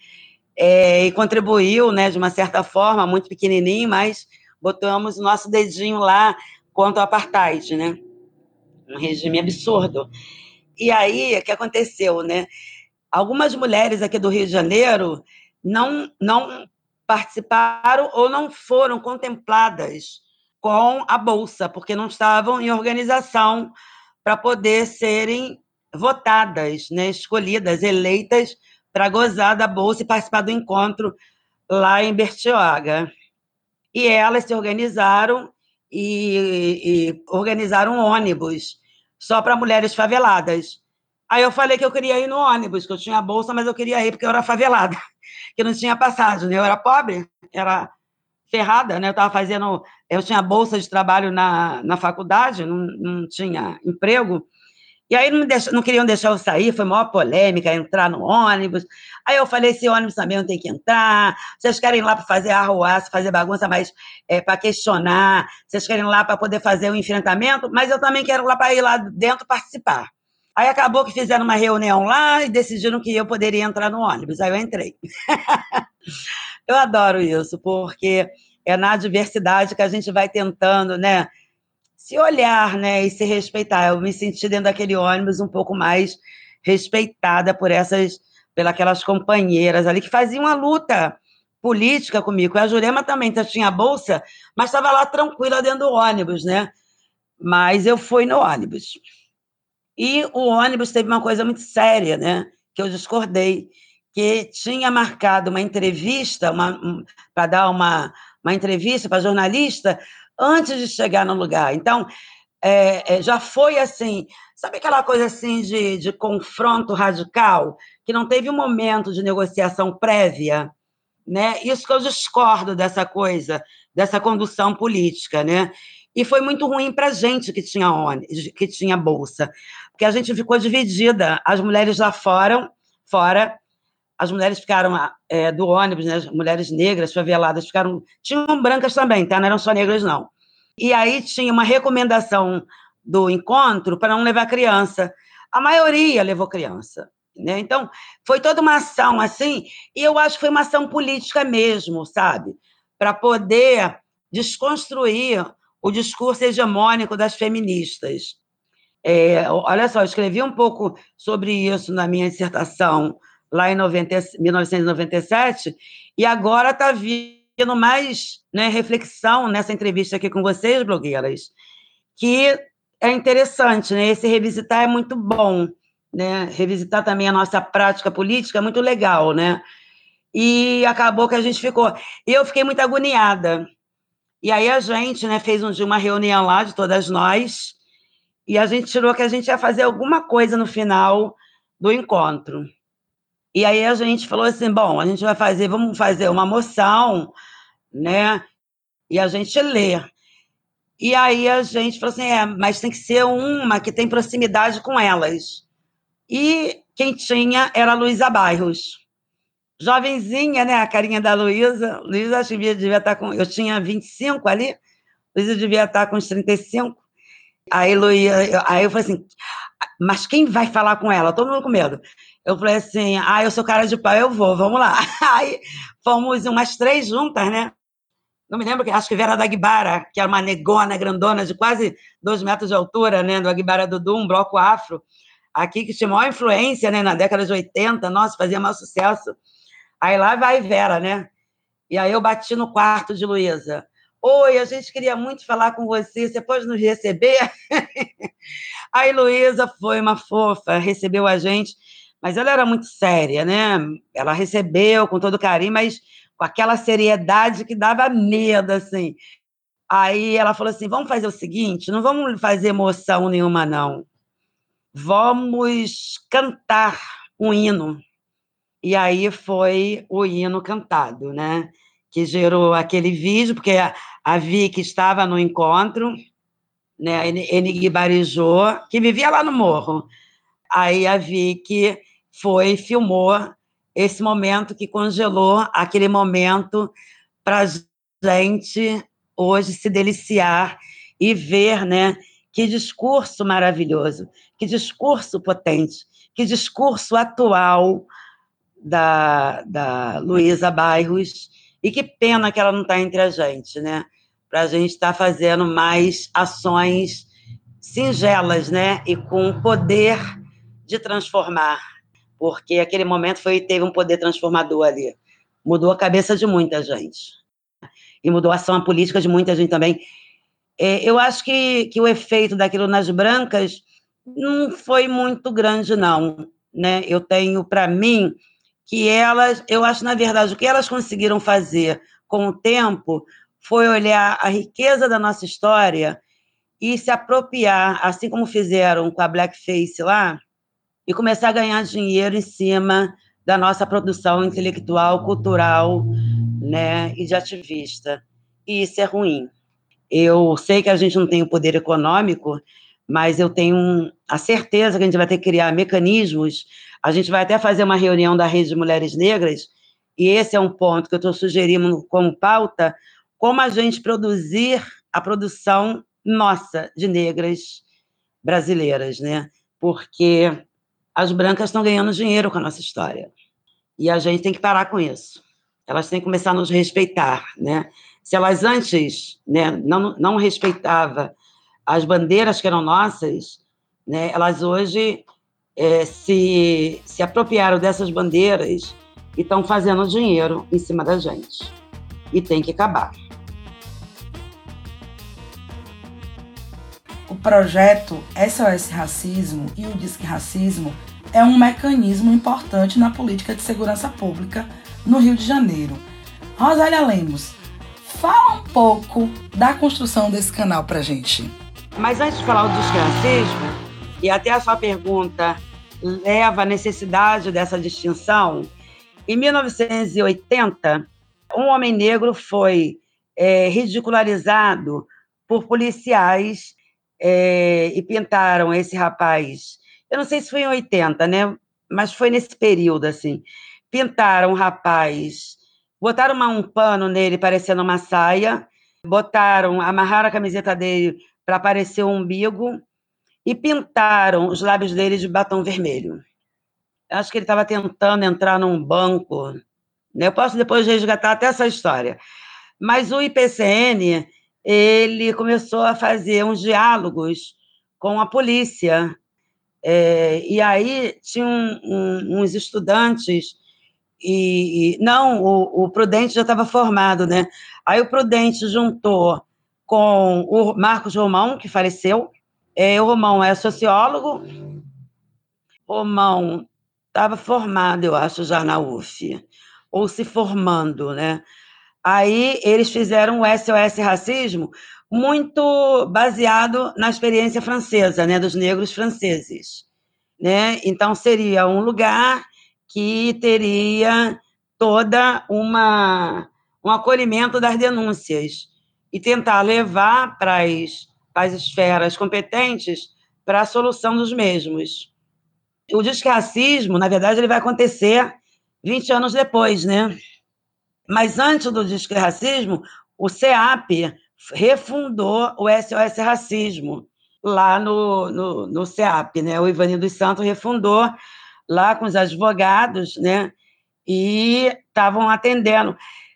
É, e contribuiu, né, de uma certa forma, muito pequenininho, mas botamos o nosso dedinho lá quanto ao apartheid, né? Um regime absurdo. E aí, o que aconteceu, né? Algumas mulheres aqui do Rio de Janeiro não, não participaram ou não foram contempladas com a Bolsa, porque não estavam em organização para poder serem votadas, né, escolhidas, eleitas para gozar da Bolsa e participar do encontro lá em Bertioga. e elas se organizaram e, e organizaram um ônibus só para mulheres faveladas. Aí eu falei que eu queria ir no ônibus, que eu tinha bolsa, mas eu queria ir porque eu era favelada, que não tinha passagem, né? Eu era pobre, era ferrada, né? Eu estava fazendo, eu tinha bolsa de trabalho na, na faculdade, não, não tinha emprego, e aí não, deixa, não queriam deixar eu sair, foi maior polêmica, entrar no ônibus. Aí eu falei, esse ônibus também não tem que entrar, vocês querem ir lá para fazer arruaça, fazer bagunça, mas é, para questionar, vocês querem ir lá para poder fazer o enfrentamento, mas eu também quero lá para ir lá dentro participar. Aí acabou que fizeram uma reunião lá e decidiram que eu poderia entrar no ônibus, aí eu entrei. Eu adoro isso, porque é na diversidade que a gente vai tentando, né, se olhar, né, e se respeitar. Eu me senti dentro daquele ônibus um pouco mais respeitada por essas, pelas companheiras ali que faziam a luta política comigo. A Jurema também tinha bolsa, mas estava lá tranquila dentro do ônibus, né? Mas eu fui no ônibus. E o ônibus teve uma coisa muito séria, né, que eu discordei, que tinha marcado uma entrevista, uma, um, para dar uma, uma entrevista para jornalista antes de chegar no lugar. Então, é, é, já foi assim, sabe aquela coisa assim de, de confronto radical, que não teve um momento de negociação prévia, né? Isso que eu discordo dessa coisa, dessa condução política, né? E foi muito ruim para a gente que tinha, que tinha bolsa, porque a gente ficou dividida. As mulheres lá fora, fora as mulheres ficaram é, do ônibus, né? As mulheres negras, faveladas, ficaram. Tinham brancas também, tá? Não eram só negras, não. E aí tinha uma recomendação do encontro para não levar criança. A maioria levou criança. Né? Então, foi toda uma ação assim, e eu acho que foi uma ação política mesmo, sabe? Para poder desconstruir o discurso hegemônico das feministas. É, olha só, eu escrevi um pouco sobre isso na minha dissertação lá em mil novecentos e noventa e sete, e agora está vindo mais, né, reflexão nessa entrevista aqui com vocês, blogueiras, que é interessante, né? Esse revisitar é muito bom, né? Revisitar também a nossa prática política é muito legal, né? E acabou que a gente ficou... E eu fiquei muito agoniada. E aí a gente, né, fez um dia uma reunião lá de todas nós, e a gente tirou que a gente ia fazer alguma coisa no final do encontro. E aí a gente falou assim, bom, a gente vai fazer, vamos fazer uma moção, né? E a gente lê. E aí a gente falou assim, é, mas tem que ser uma que tem proximidade com elas. E quem tinha era a Luísa Bairros. Jovenzinha, né? A carinha da Luísa. Luísa, acho que devia estar com... Eu tinha vinte e cinco ali, Luísa devia estar com uns trinta e cinco. Aí, Luísa, aí eu falei assim, mas quem vai falar com ela? Todo mundo com medo. Eu falei assim, ah, eu sou cara de pau, eu vou, vamos lá. Aí fomos umas três juntas, né? Não me lembro, acho que Vera da Aguibara, que era uma negona grandona de quase dois metros de altura, né? Do Aguibara Dudu, um bloco afro, aqui que tinha maior influência, né? Na década de oitenta, nossa, fazia maior sucesso. Aí lá vai Vera, né? E aí eu bati no quarto de Luísa. Oi, a gente queria muito falar com você, você pode nos receber? Aí Luísa foi uma fofa, recebeu a gente, mas ela era muito séria, né? Ela recebeu com todo carinho, mas com aquela seriedade que dava medo, assim. Aí ela falou assim, vamos fazer o seguinte, não vamos fazer emoção nenhuma, não. Vamos cantar um hino. E aí foi o hino cantado, né? Que gerou aquele vídeo, porque a, a Vicky estava no encontro, né? A Enig Barijô, que vivia lá no morro. Aí a Vicky foi, filmou esse momento que congelou, aquele momento para a gente hoje se deliciar e ver, né, que discurso maravilhoso, que discurso potente, que discurso atual da, da Luísa Bairros, e que pena que ela não está entre a gente, né? Para a gente estar tá fazendo mais ações singelas, né? E com poder de transformar, porque aquele momento foi, teve um poder transformador ali. Mudou a cabeça de muita gente. E mudou a ação política de muita gente também. É, eu acho que, que o efeito daquilo nas brancas não foi muito grande, não. Né? Eu tenho, para mim, que elas... Eu acho, na verdade, o que elas conseguiram fazer com o tempo foi olhar a riqueza da nossa história e se apropriar, assim como fizeram com a Blackface lá, e começar a ganhar dinheiro em cima da nossa produção intelectual, cultural, né, e de ativista. E isso é ruim. Eu sei que a gente não tem o poder econômico, mas eu tenho a certeza que a gente vai ter que criar mecanismos. A gente vai até fazer uma reunião da Rede de Mulheres Negras, e esse é um ponto que eu estou sugerindo como pauta, como a gente produzir a produção nossa de negras brasileiras, né? Porque as brancas estão ganhando dinheiro com a nossa história. E a gente tem que parar com isso. Elas têm que começar a nos respeitar, né? Se elas antes, né, não, não respeitavam as bandeiras que eram nossas, né, elas hoje é, se, se apropriaram dessas bandeiras e estão fazendo dinheiro em cima da gente. E tem que acabar. O projeto S O S Racismo e o Disque Racismo é um mecanismo importante na política de segurança pública no Rio de Janeiro. Rosália Lemos, fala um pouco da construção desse canal pra gente. Mas antes de falar do Disque Racismo, e até a sua pergunta leva à necessidade dessa distinção, em mil novecentos e oitenta, um homem negro foi é, ridicularizado por policiais é, e pintaram esse rapaz. Eu não sei se foi em oitenta, né? Mas foi nesse período, assim. Pintaram o rapaz, botaram uma, um pano nele parecendo uma saia, botaram, amarraram a camiseta dele para aparecer o umbigo e pintaram os lábios dele de batom vermelho. Acho que ele estava tentando entrar num banco. Né? Eu posso depois resgatar até essa história. Mas o I P C N, ele começou a fazer uns diálogos com a polícia. É, e aí tinha um, um, uns estudantes, e, e não, o, o Prudente já estava formado, né? Aí o Prudente juntou com o Marcos Romão, que faleceu. É, o Romão é sociólogo. O Romão estava formado, eu acho, já na U F, ou se formando, né? Aí eles fizeram o S O S Racismo muito baseado na experiência francesa, né, dos negros franceses. Né? Então, seria um lugar que teria toda uma um acolhimento das denúncias e tentar levar para as, para as esferas competentes para a solução dos mesmos. O Disque Racismo, na verdade, ele vai acontecer vinte anos depois, né? Mas antes do Disque Racismo, o CEAP refundou o S O S Racismo, lá no, no, no CEAP, né? O Ivani dos Santos refundou lá com os advogados, né? E estavam atendendo.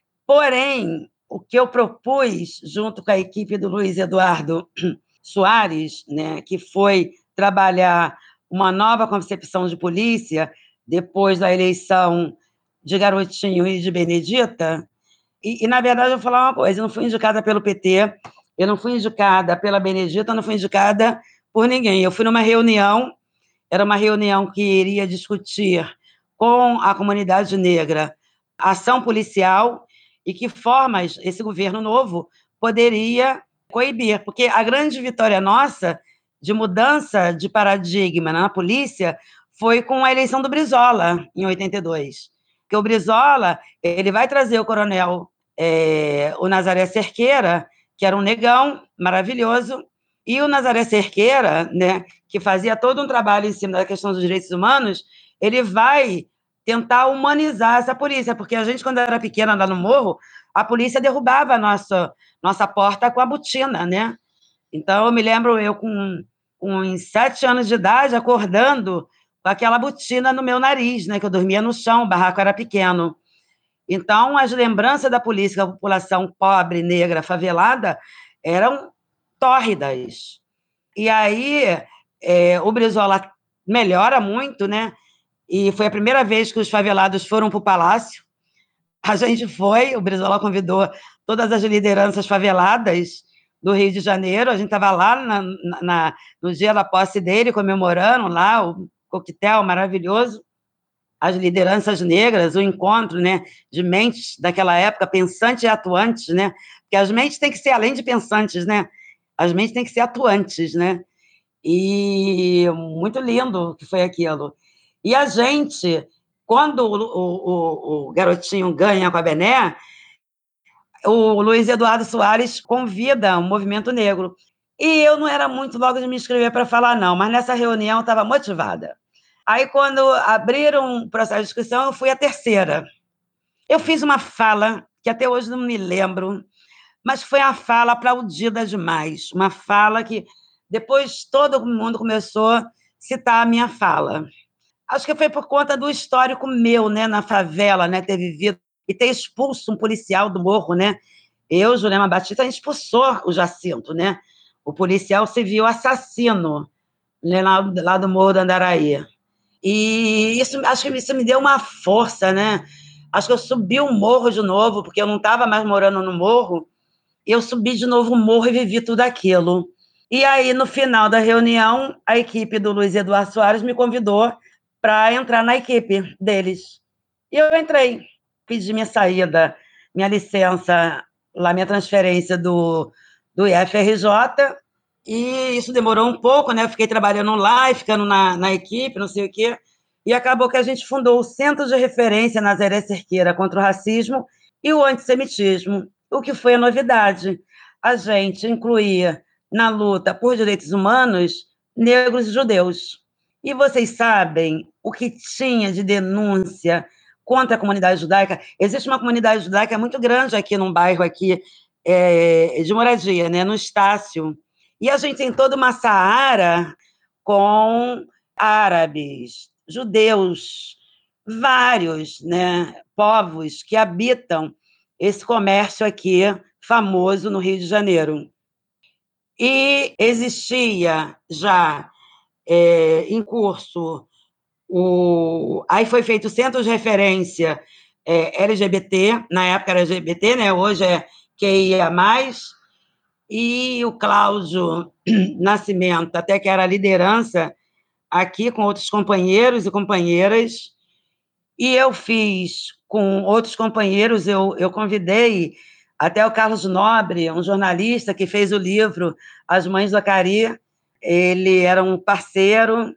Porém, o que eu propus, junto com a equipe do Luiz Eduardo Soares, né? Que foi trabalhar uma nova concepção de polícia depois da eleição de Garotinho e de Benedita. E, e, na verdade, eu vou falar uma coisa, eu não fui indicada pelo P T, eu não fui indicada pela Benedita, eu não fui indicada por ninguém. Eu fui numa reunião, era uma reunião que iria discutir com a comunidade negra a ação policial e que formas esse governo novo poderia coibir, porque a grande vitória nossa de mudança de paradigma na polícia foi com a eleição do Brizola, em oitenta e dois. Porque o Brizola, ele vai trazer o coronel, é, o Nazaré Cerqueira, que era um negão maravilhoso, e o Nazaré Cerqueira, né, que fazia todo um trabalho em cima da questão dos direitos humanos, ele vai tentar humanizar essa polícia, porque a gente, quando era pequena lá no morro, a polícia derrubava a nossa, nossa porta com a botina, né? Então, eu me lembro eu com, com uns sete anos de idade, acordando com aquela botina no meu nariz, né, que eu dormia no chão, o barraco era pequeno. Então, as lembranças da polícia da população pobre, negra, favelada, eram tórridas. E aí, é, o Brizola melhora muito, né? E foi a primeira vez que os favelados foram para o Palácio. A gente foi, o Brizola convidou todas as lideranças faveladas do Rio de Janeiro, a gente estava lá na, na, no dia da posse dele, comemorando lá o coquetel maravilhoso, as lideranças negras, o encontro, né, de mentes daquela época, pensantes e atuantes, né, Porque as mentes têm que ser, além de pensantes, né? As mentes têm que ser atuantes, né? E muito lindo que foi aquilo. E a gente, quando o, o, o garotinho ganha com a Bené, o Luiz Eduardo Soares convida o movimento negro. E eu não era muito logo de me inscrever para falar, não, mas nessa reunião eu estava motivada. Aí, quando abriram o processo de inscrição, eu fui a terceira. Eu fiz uma fala, que até hoje não me lembro, mas foi uma fala aplaudida demais. Uma fala que depois todo mundo começou a citar a minha fala. Acho que foi por conta do histórico meu, né, na favela, né, ter vivido e ter expulso um policial do morro, né? Eu, Jurema Batista, a gente expulsou o Jacinto, né? O policial civil assassino, né, lá, lá do Morro do Andaraí. E isso, acho que isso me deu uma força, né? Acho que eu subi o morro de novo, porque eu não estava mais morando no morro, e eu subi de novo o morro e vivi tudo aquilo. E aí, no final da reunião, a equipe do Luiz Eduardo Soares me convidou para entrar na equipe deles. E eu entrei, pedi minha saída, minha licença, lá minha transferência do, do I F R J, e isso demorou um pouco, né? Eu fiquei trabalhando lá, ficando na, na equipe, não sei o quê, e acabou que a gente fundou o Centro de Referência Nazaré Cerqueira contra o Racismo e o Antissemitismo, o que foi a novidade. A gente incluía na luta por direitos humanos negros e judeus. E vocês sabem o que tinha de denúncia contra a comunidade judaica? Existe uma comunidade judaica muito grande aqui num bairro aqui, é, de moradia, né, no Estácio. E a gente tem toda uma Saara com árabes, judeus, vários, né, povos que habitam esse comércio aqui famoso no Rio de Janeiro. E existia já é, em curso, o... aí foi feito o Centro de Referência é, L G B T, na época era L G B T, né? Hoje é Q I A mais, e o Cláudio Nascimento, até que era a liderança aqui com outros companheiros e companheiras, e eu fiz com outros companheiros, eu, eu convidei até o Carlos Nobre, um jornalista que fez o livro As Mães do Acari, ele era um parceiro,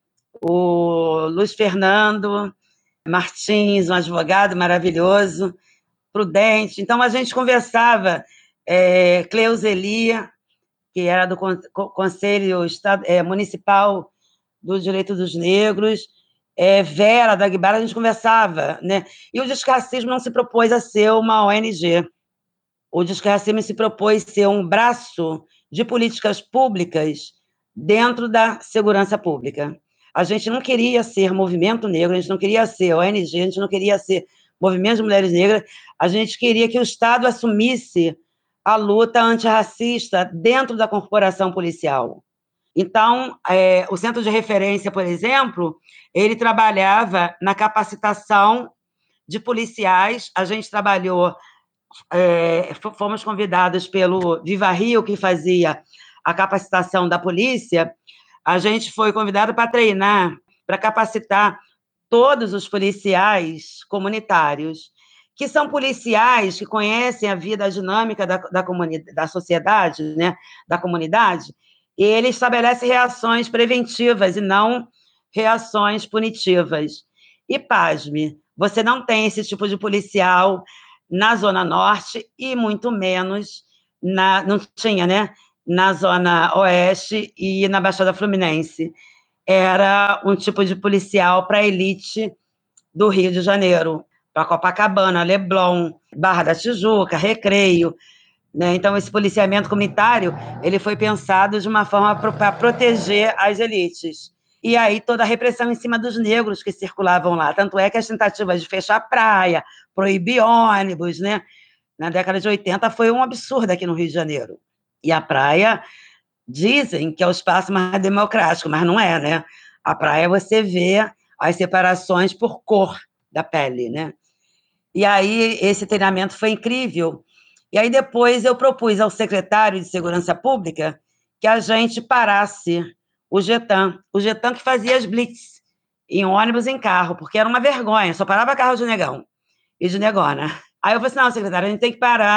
o Luiz Fernando Martins, um advogado maravilhoso, prudente. Então, a gente conversava, é, Cleuzeli, que era do Conselho é, Municipal do Direito dos Negros, é, Vera, da Guibara, a gente conversava, né? E o Descarracismo não se propôs a ser uma O N G. O Descarracismo se propôs a ser um braço de políticas públicas dentro da segurança pública. A gente não queria ser movimento negro, a gente não queria ser O N G, a gente não queria ser movimento de mulheres negras, a gente queria que o Estado assumisse a luta antirracista dentro da corporação policial. Então, é, o Centro de Referência, por exemplo, ele trabalhava na capacitação de policiais, a gente trabalhou, é, fomos convidados pelo Viva Rio, que fazia a capacitação da polícia, a gente foi convidado para treinar, para capacitar todos os policiais comunitários, que são policiais que conhecem a vida dinâmica da, da, comunidade, da sociedade, né, da comunidade, e eles estabelecem reações preventivas e não reações punitivas. E, pasme, você não tem esse tipo de policial na Zona Norte e muito menos, na, não tinha, né, na Zona Oeste e na Baixada Fluminense. Era um tipo de policial para a elite do Rio de Janeiro, para Copacabana, Leblon, Barra da Tijuca, Recreio, né? Então, esse policiamento comunitário ele foi pensado de uma forma para proteger as elites. E aí, toda a repressão em cima dos negros que circulavam lá. Tanto é que as tentativas de fechar a praia, proibir ônibus, né? Na década de oitenta, foi um absurdo aqui no Rio de Janeiro. E a praia, dizem que é o espaço mais democrático, mas não é, né? A praia você vê as separações por cor da pele, né? E aí, esse treinamento foi incrível. E aí, depois, eu propus ao secretário de Segurança Pública que a gente parasse o Getan, o Getan que fazia as blitz em ônibus e em carro, porque era uma vergonha, só parava carro de negão e de negona. Aí eu falei assim, não, secretário, a gente tem que parar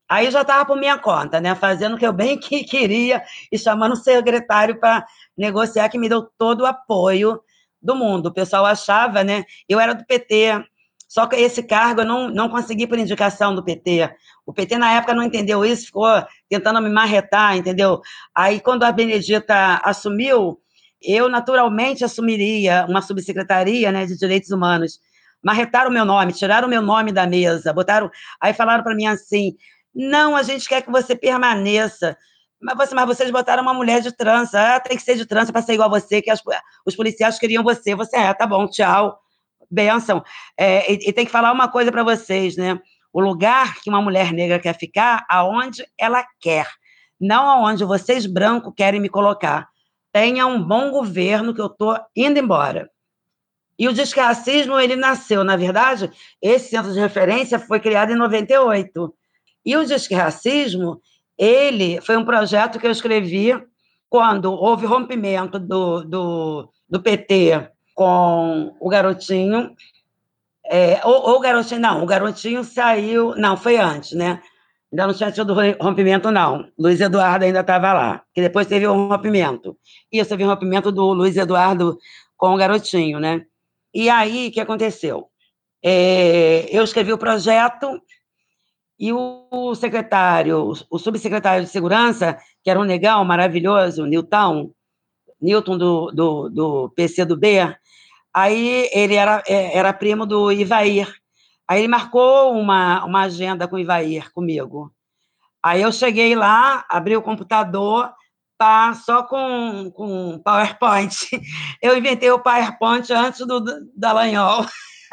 Aí já estava por minha conta, né? Fazendo o que eu bem que queria e chamando o secretário para negociar, que me deu todo o apoio do mundo. O pessoal achava, né? Eu era do P T, só que esse cargo eu não, não consegui por indicação do P T. O P T, na época, não entendeu isso, ficou tentando me marretar, entendeu? Aí, quando a Benedita assumiu, eu naturalmente assumiria uma subsecretaria, né, de Direitos Humanos. Marretaram o meu nome, tiraram o meu nome da mesa, botaram. Aí falaram para mim assim: não, a gente quer que você permaneça. Mas, você, mas vocês botaram uma mulher de trança. Ah, tem que ser de trança para ser igual a você, que as, os policiais queriam você. Você é, tá bom, tchau. Benção. É, e, e tem que falar uma coisa para vocês, né? O lugar que uma mulher negra quer ficar, aonde ela quer, não aonde vocês brancos querem me colocar. Tenha um bom governo que eu estou indo embora. E o Disque Racismo, ele nasceu, na verdade, esse centro de referência foi criado em noventa e oito. E o Disque Racismo, ele foi um projeto que eu escrevi quando houve rompimento do, do, do P T com o Garotinho. É, ou, ou o Garotinho, não, o Garotinho saiu, não, foi antes, né? Ainda não tinha tido rompimento, não. Luiz Eduardo ainda estava lá, que depois teve um rompimento. Isso, teve um rompimento do Luiz Eduardo com o Garotinho, né? E aí, o que aconteceu? É, eu escrevi o projeto e o secretário, o subsecretário de Segurança, que era um negão maravilhoso, Nilton, Newton do, do, do P C do B, aí ele era, era primo do Ivair. Aí ele marcou uma, uma agenda com o Ivair, comigo. Aí eu cheguei lá, abri o computador, pá, só com, com PowerPoint. Eu inventei o PowerPoint antes do Dallagnol.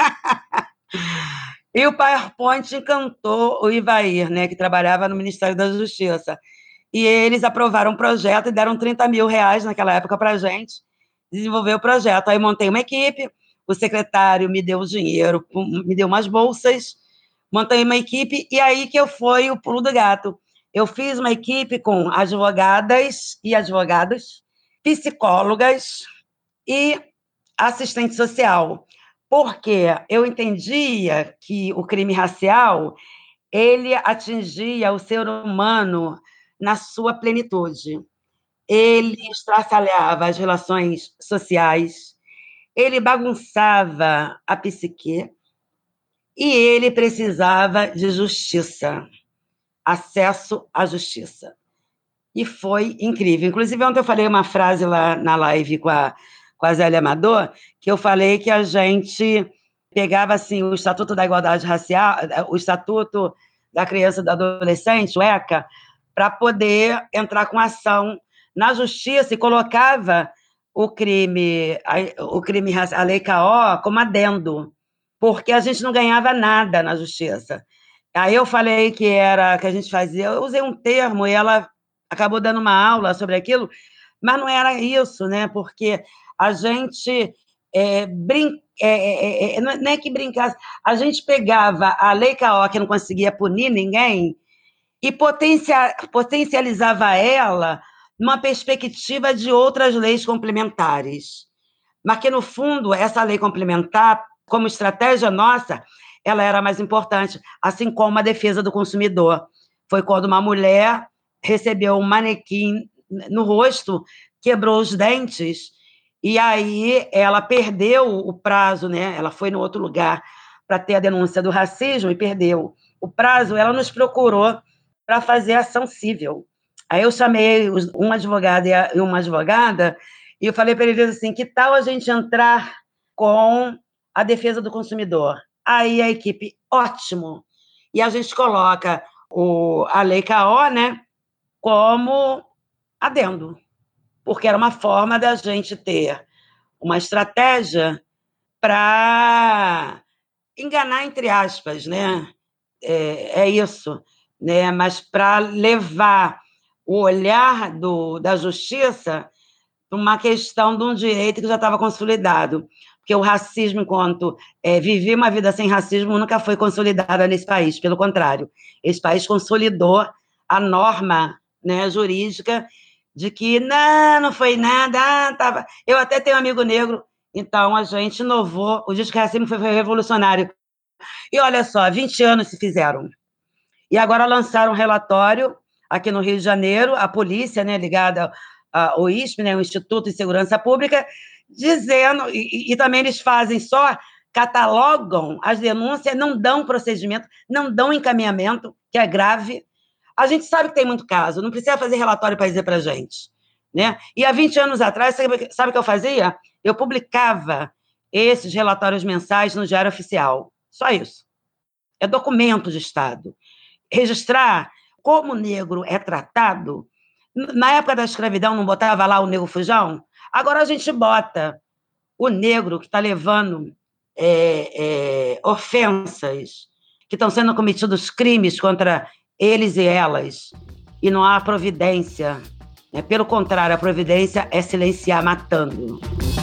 E o PowerPoint encantou o Ivair, né, que trabalhava no Ministério da Justiça. E eles aprovaram um projeto e deram trinta mil reais naquela época para a gente desenvolver o projeto. Aí montei uma equipe, o secretário me deu o dinheiro, me deu umas bolsas, montei uma equipe, e aí que eu fui o pulo do gato. Eu fiz uma equipe com advogadas e advogados, psicólogas e assistente social, porque eu entendia que o crime racial ele atingia o ser humano na sua plenitude. Ele estraçalhava as relações sociais, ele bagunçava a psique e ele precisava de justiça, acesso à justiça. E foi incrível. Inclusive, ontem eu falei uma frase lá na live com a, com a Zélia Amador, que eu falei que a gente pegava assim, o Estatuto da Igualdade Racial, o Estatuto da Criança e do Adolescente, o ECA, para poder entrar com ação na justiça e colocava o crime, a, o crime, a Lei K O como adendo, porque a gente não ganhava nada na justiça. Aí eu falei que era que a gente fazia, eu usei um termo e ela acabou dando uma aula sobre aquilo, mas não era isso, né? Porque a gente é, brin... é, é, é, não é que brincasse, a gente pegava a Lei K O, que não conseguia punir ninguém, e potencia... potencializava ela numa perspectiva de outras leis complementares. Mas que, no fundo, essa lei complementar, como estratégia nossa, ela era mais importante, assim como a defesa do consumidor. Foi quando uma mulher recebeu um manequim no rosto, quebrou os dentes, e aí ela perdeu o prazo, né? Ela foi no outro lugar para ter a denúncia do racismo e perdeu o prazo. Ela nos procurou para fazer ação civil. Aí eu chamei um advogado e uma advogada e eu falei para eles assim, que tal a gente entrar com a defesa do consumidor? Aí a equipe, ótimo. E a gente coloca o, a Lei K O, né, como adendo, porque era uma forma da gente ter uma estratégia para enganar, entre aspas, né? É, é isso, né? Mas para levar o olhar do, da justiça para uma questão de um direito que já estava consolidado. Porque o racismo, enquanto é, viver uma vida sem racismo, nunca foi consolidada nesse país. Pelo contrário, esse país consolidou a norma, né, jurídica de que não, não foi nada, ah, tava... Eu até tenho um amigo negro, então a gente inovou, o Disque Racismo foi revolucionário. E olha só, vinte anos se fizeram. E agora lançaram um relatório aqui no Rio de Janeiro, a polícia, né, ligada ao I S P, né, o Instituto de Segurança Pública, dizendo, e, e também eles fazem só, catalogam as denúncias, não dão procedimento, não dão encaminhamento, que é grave. A gente sabe que tem muito caso, não precisa fazer relatório para dizer para a gente, né? E há vinte anos atrás, sabe, sabe o que eu fazia? Eu publicava esses relatórios mensais no Diário Oficial. Só isso. É documento de Estado. Registrar como o negro é tratado. Na época da escravidão, não botava lá o negro fujão? Agora a gente bota o negro que está levando é, é, ofensas, que estão sendo cometidos crimes contra eles e elas, e não há providência. Né? Pelo contrário, a providência é silenciar matando.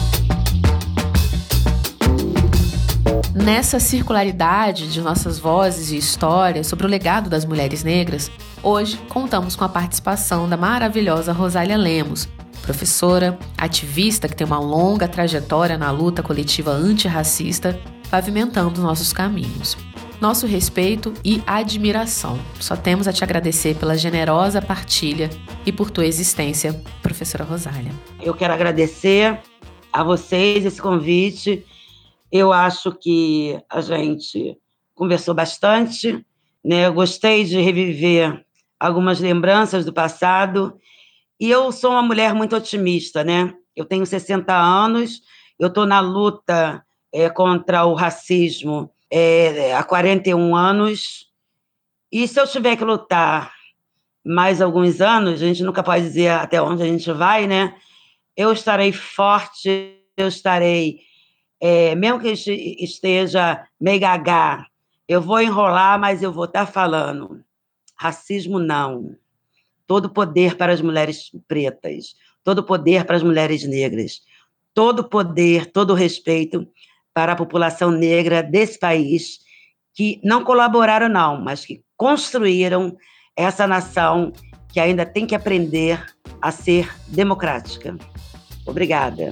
Nessa circularidade de nossas vozes e histórias sobre o legado das mulheres negras, hoje contamos com a participação da maravilhosa Rosália Lemos, professora, ativista que tem uma longa trajetória na luta coletiva antirracista, pavimentando nossos caminhos. Nosso respeito e admiração. Só temos a te agradecer pela generosa partilha e por tua existência, professora Rosália. Eu quero agradecer a vocês esse convite. Eu acho que a gente conversou bastante, né? Eu gostei de reviver algumas lembranças do passado. E eu sou uma mulher muito otimista, né? Eu tenho sessenta anos, eu estou na luta é, contra o racismo é, há quarenta e um anos. E se eu tiver que lutar mais alguns anos, a gente nunca pode dizer até onde a gente vai, né? Eu estarei forte, eu estarei... É, mesmo que esteja meio gaga, eu vou enrolar, mas eu vou estar falando. Racismo não. Todo poder para as mulheres pretas, todo poder para as mulheres negras, todo poder, todo respeito para a população negra desse país, que não colaboraram não, mas que construíram essa nação que ainda tem que aprender a ser democrática. Obrigada.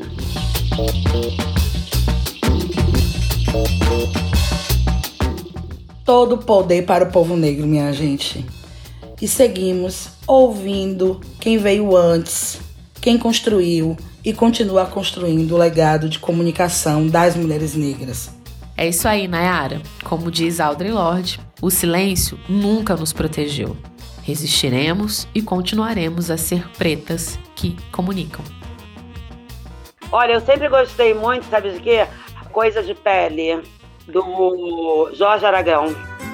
Todo poder para o povo negro, minha gente. E seguimos ouvindo quem veio antes, quem construiu e continua construindo o legado de comunicação das mulheres negras. É isso aí, Nayara. Como diz Audre Lorde, o silêncio nunca nos protegeu. Resistiremos e continuaremos a ser pretas que comunicam. Olha, eu sempre gostei muito, sabe de quê? Coisa de Pele, do Jorge Aragão.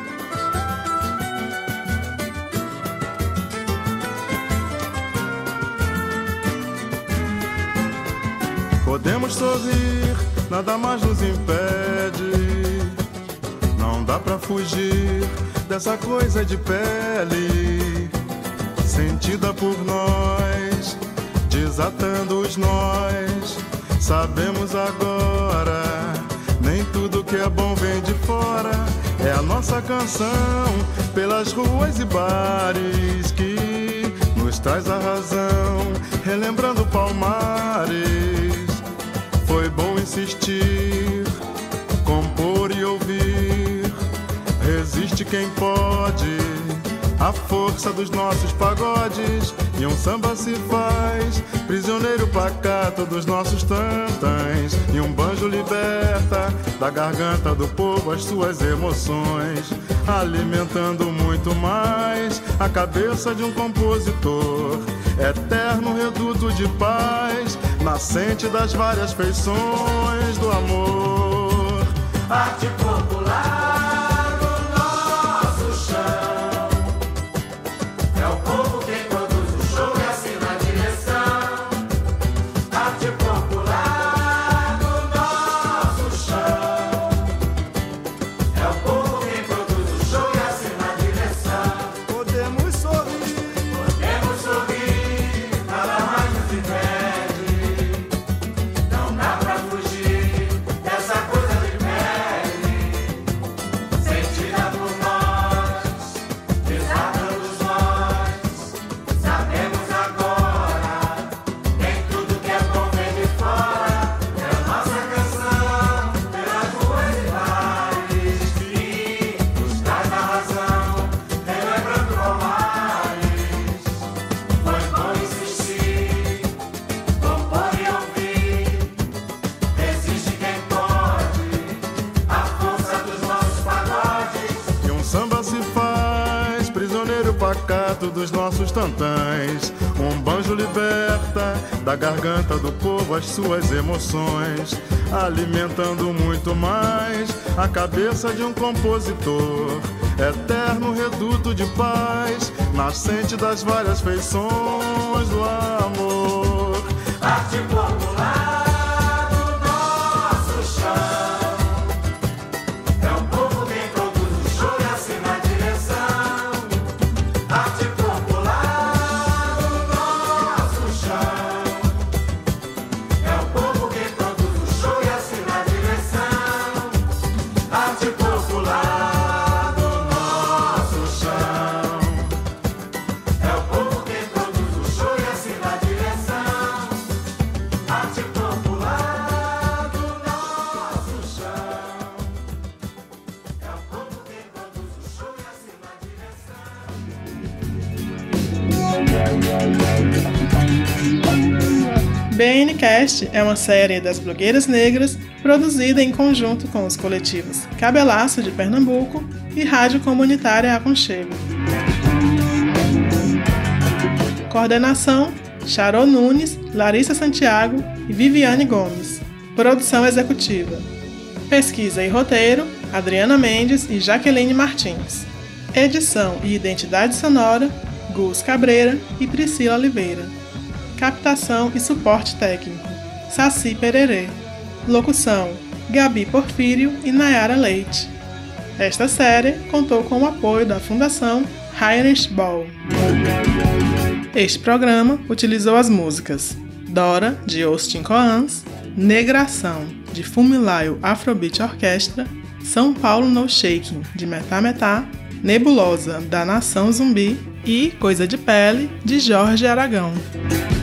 Podemos sorrir, nada mais nos impede. Não dá pra fugir dessa coisa de pele, sentida por nós, desatando os nós. Sabemos agora, nem tudo que é bom vem de fora. É a nossa canção pelas ruas e bares que nos traz a razão, relembrando Palmares. Foi bom insistir, compor e ouvir. Resiste quem pode, a força dos nossos pagodes. E um samba se faz prisioneiro pacato dos nossos tantãs. E um banjo liberta da garganta do povo as suas emoções, alimentando muito mais a cabeça de um compositor. Eterno reduto de paz, nascente das várias feições do amor. Arte popular no nosso chão, é o povo quem produz o show e assina a direção. Arte popular no nosso chão, é o povo quem produz o show e assina a direção. Podemos sorrir, podemos sorrir, nada mais nos impede. Não dá pra fugir dessa coisa de pele, pacato dos nossos tantãs. Um banjo liberta da garganta do povo as suas emoções, alimentando muito mais a cabeça de um compositor. Eterno reduto de paz, nascente das várias feições do amor. Arte popular do nosso chão, é o povo quem produz o show e assina a direção. Arte popular do nosso chão, é o povo quem produz o show e assina a direção. Arte popular B N Cast é uma série das blogueiras negras produzida em conjunto com os coletivos Cabelaço de Pernambuco e Rádio Comunitária Aconchego. Coordenação: Charô Nunes, Larissa Santiago e Viviane Gomes. Produção executiva: pesquisa e roteiro, Adriana Mendes e Jaqueline Martins. Edição e identidade sonora, Gus Cabreira e Priscila Oliveira. Captação e suporte técnico, Saci Pererê. Locução: Gabi Porfírio e Nayara Leite. Esta série contou com o apoio da Fundação Heinrich Böll. Este programa utilizou as músicas Dora, de Austin Coans, Negração, de Fumilayo Afrobeat Orquestra, São Paulo No Shaking, de Metá Metá, Nebulosa, da Nação Zumbi e Coisa de Pele, de Jorge Aragão.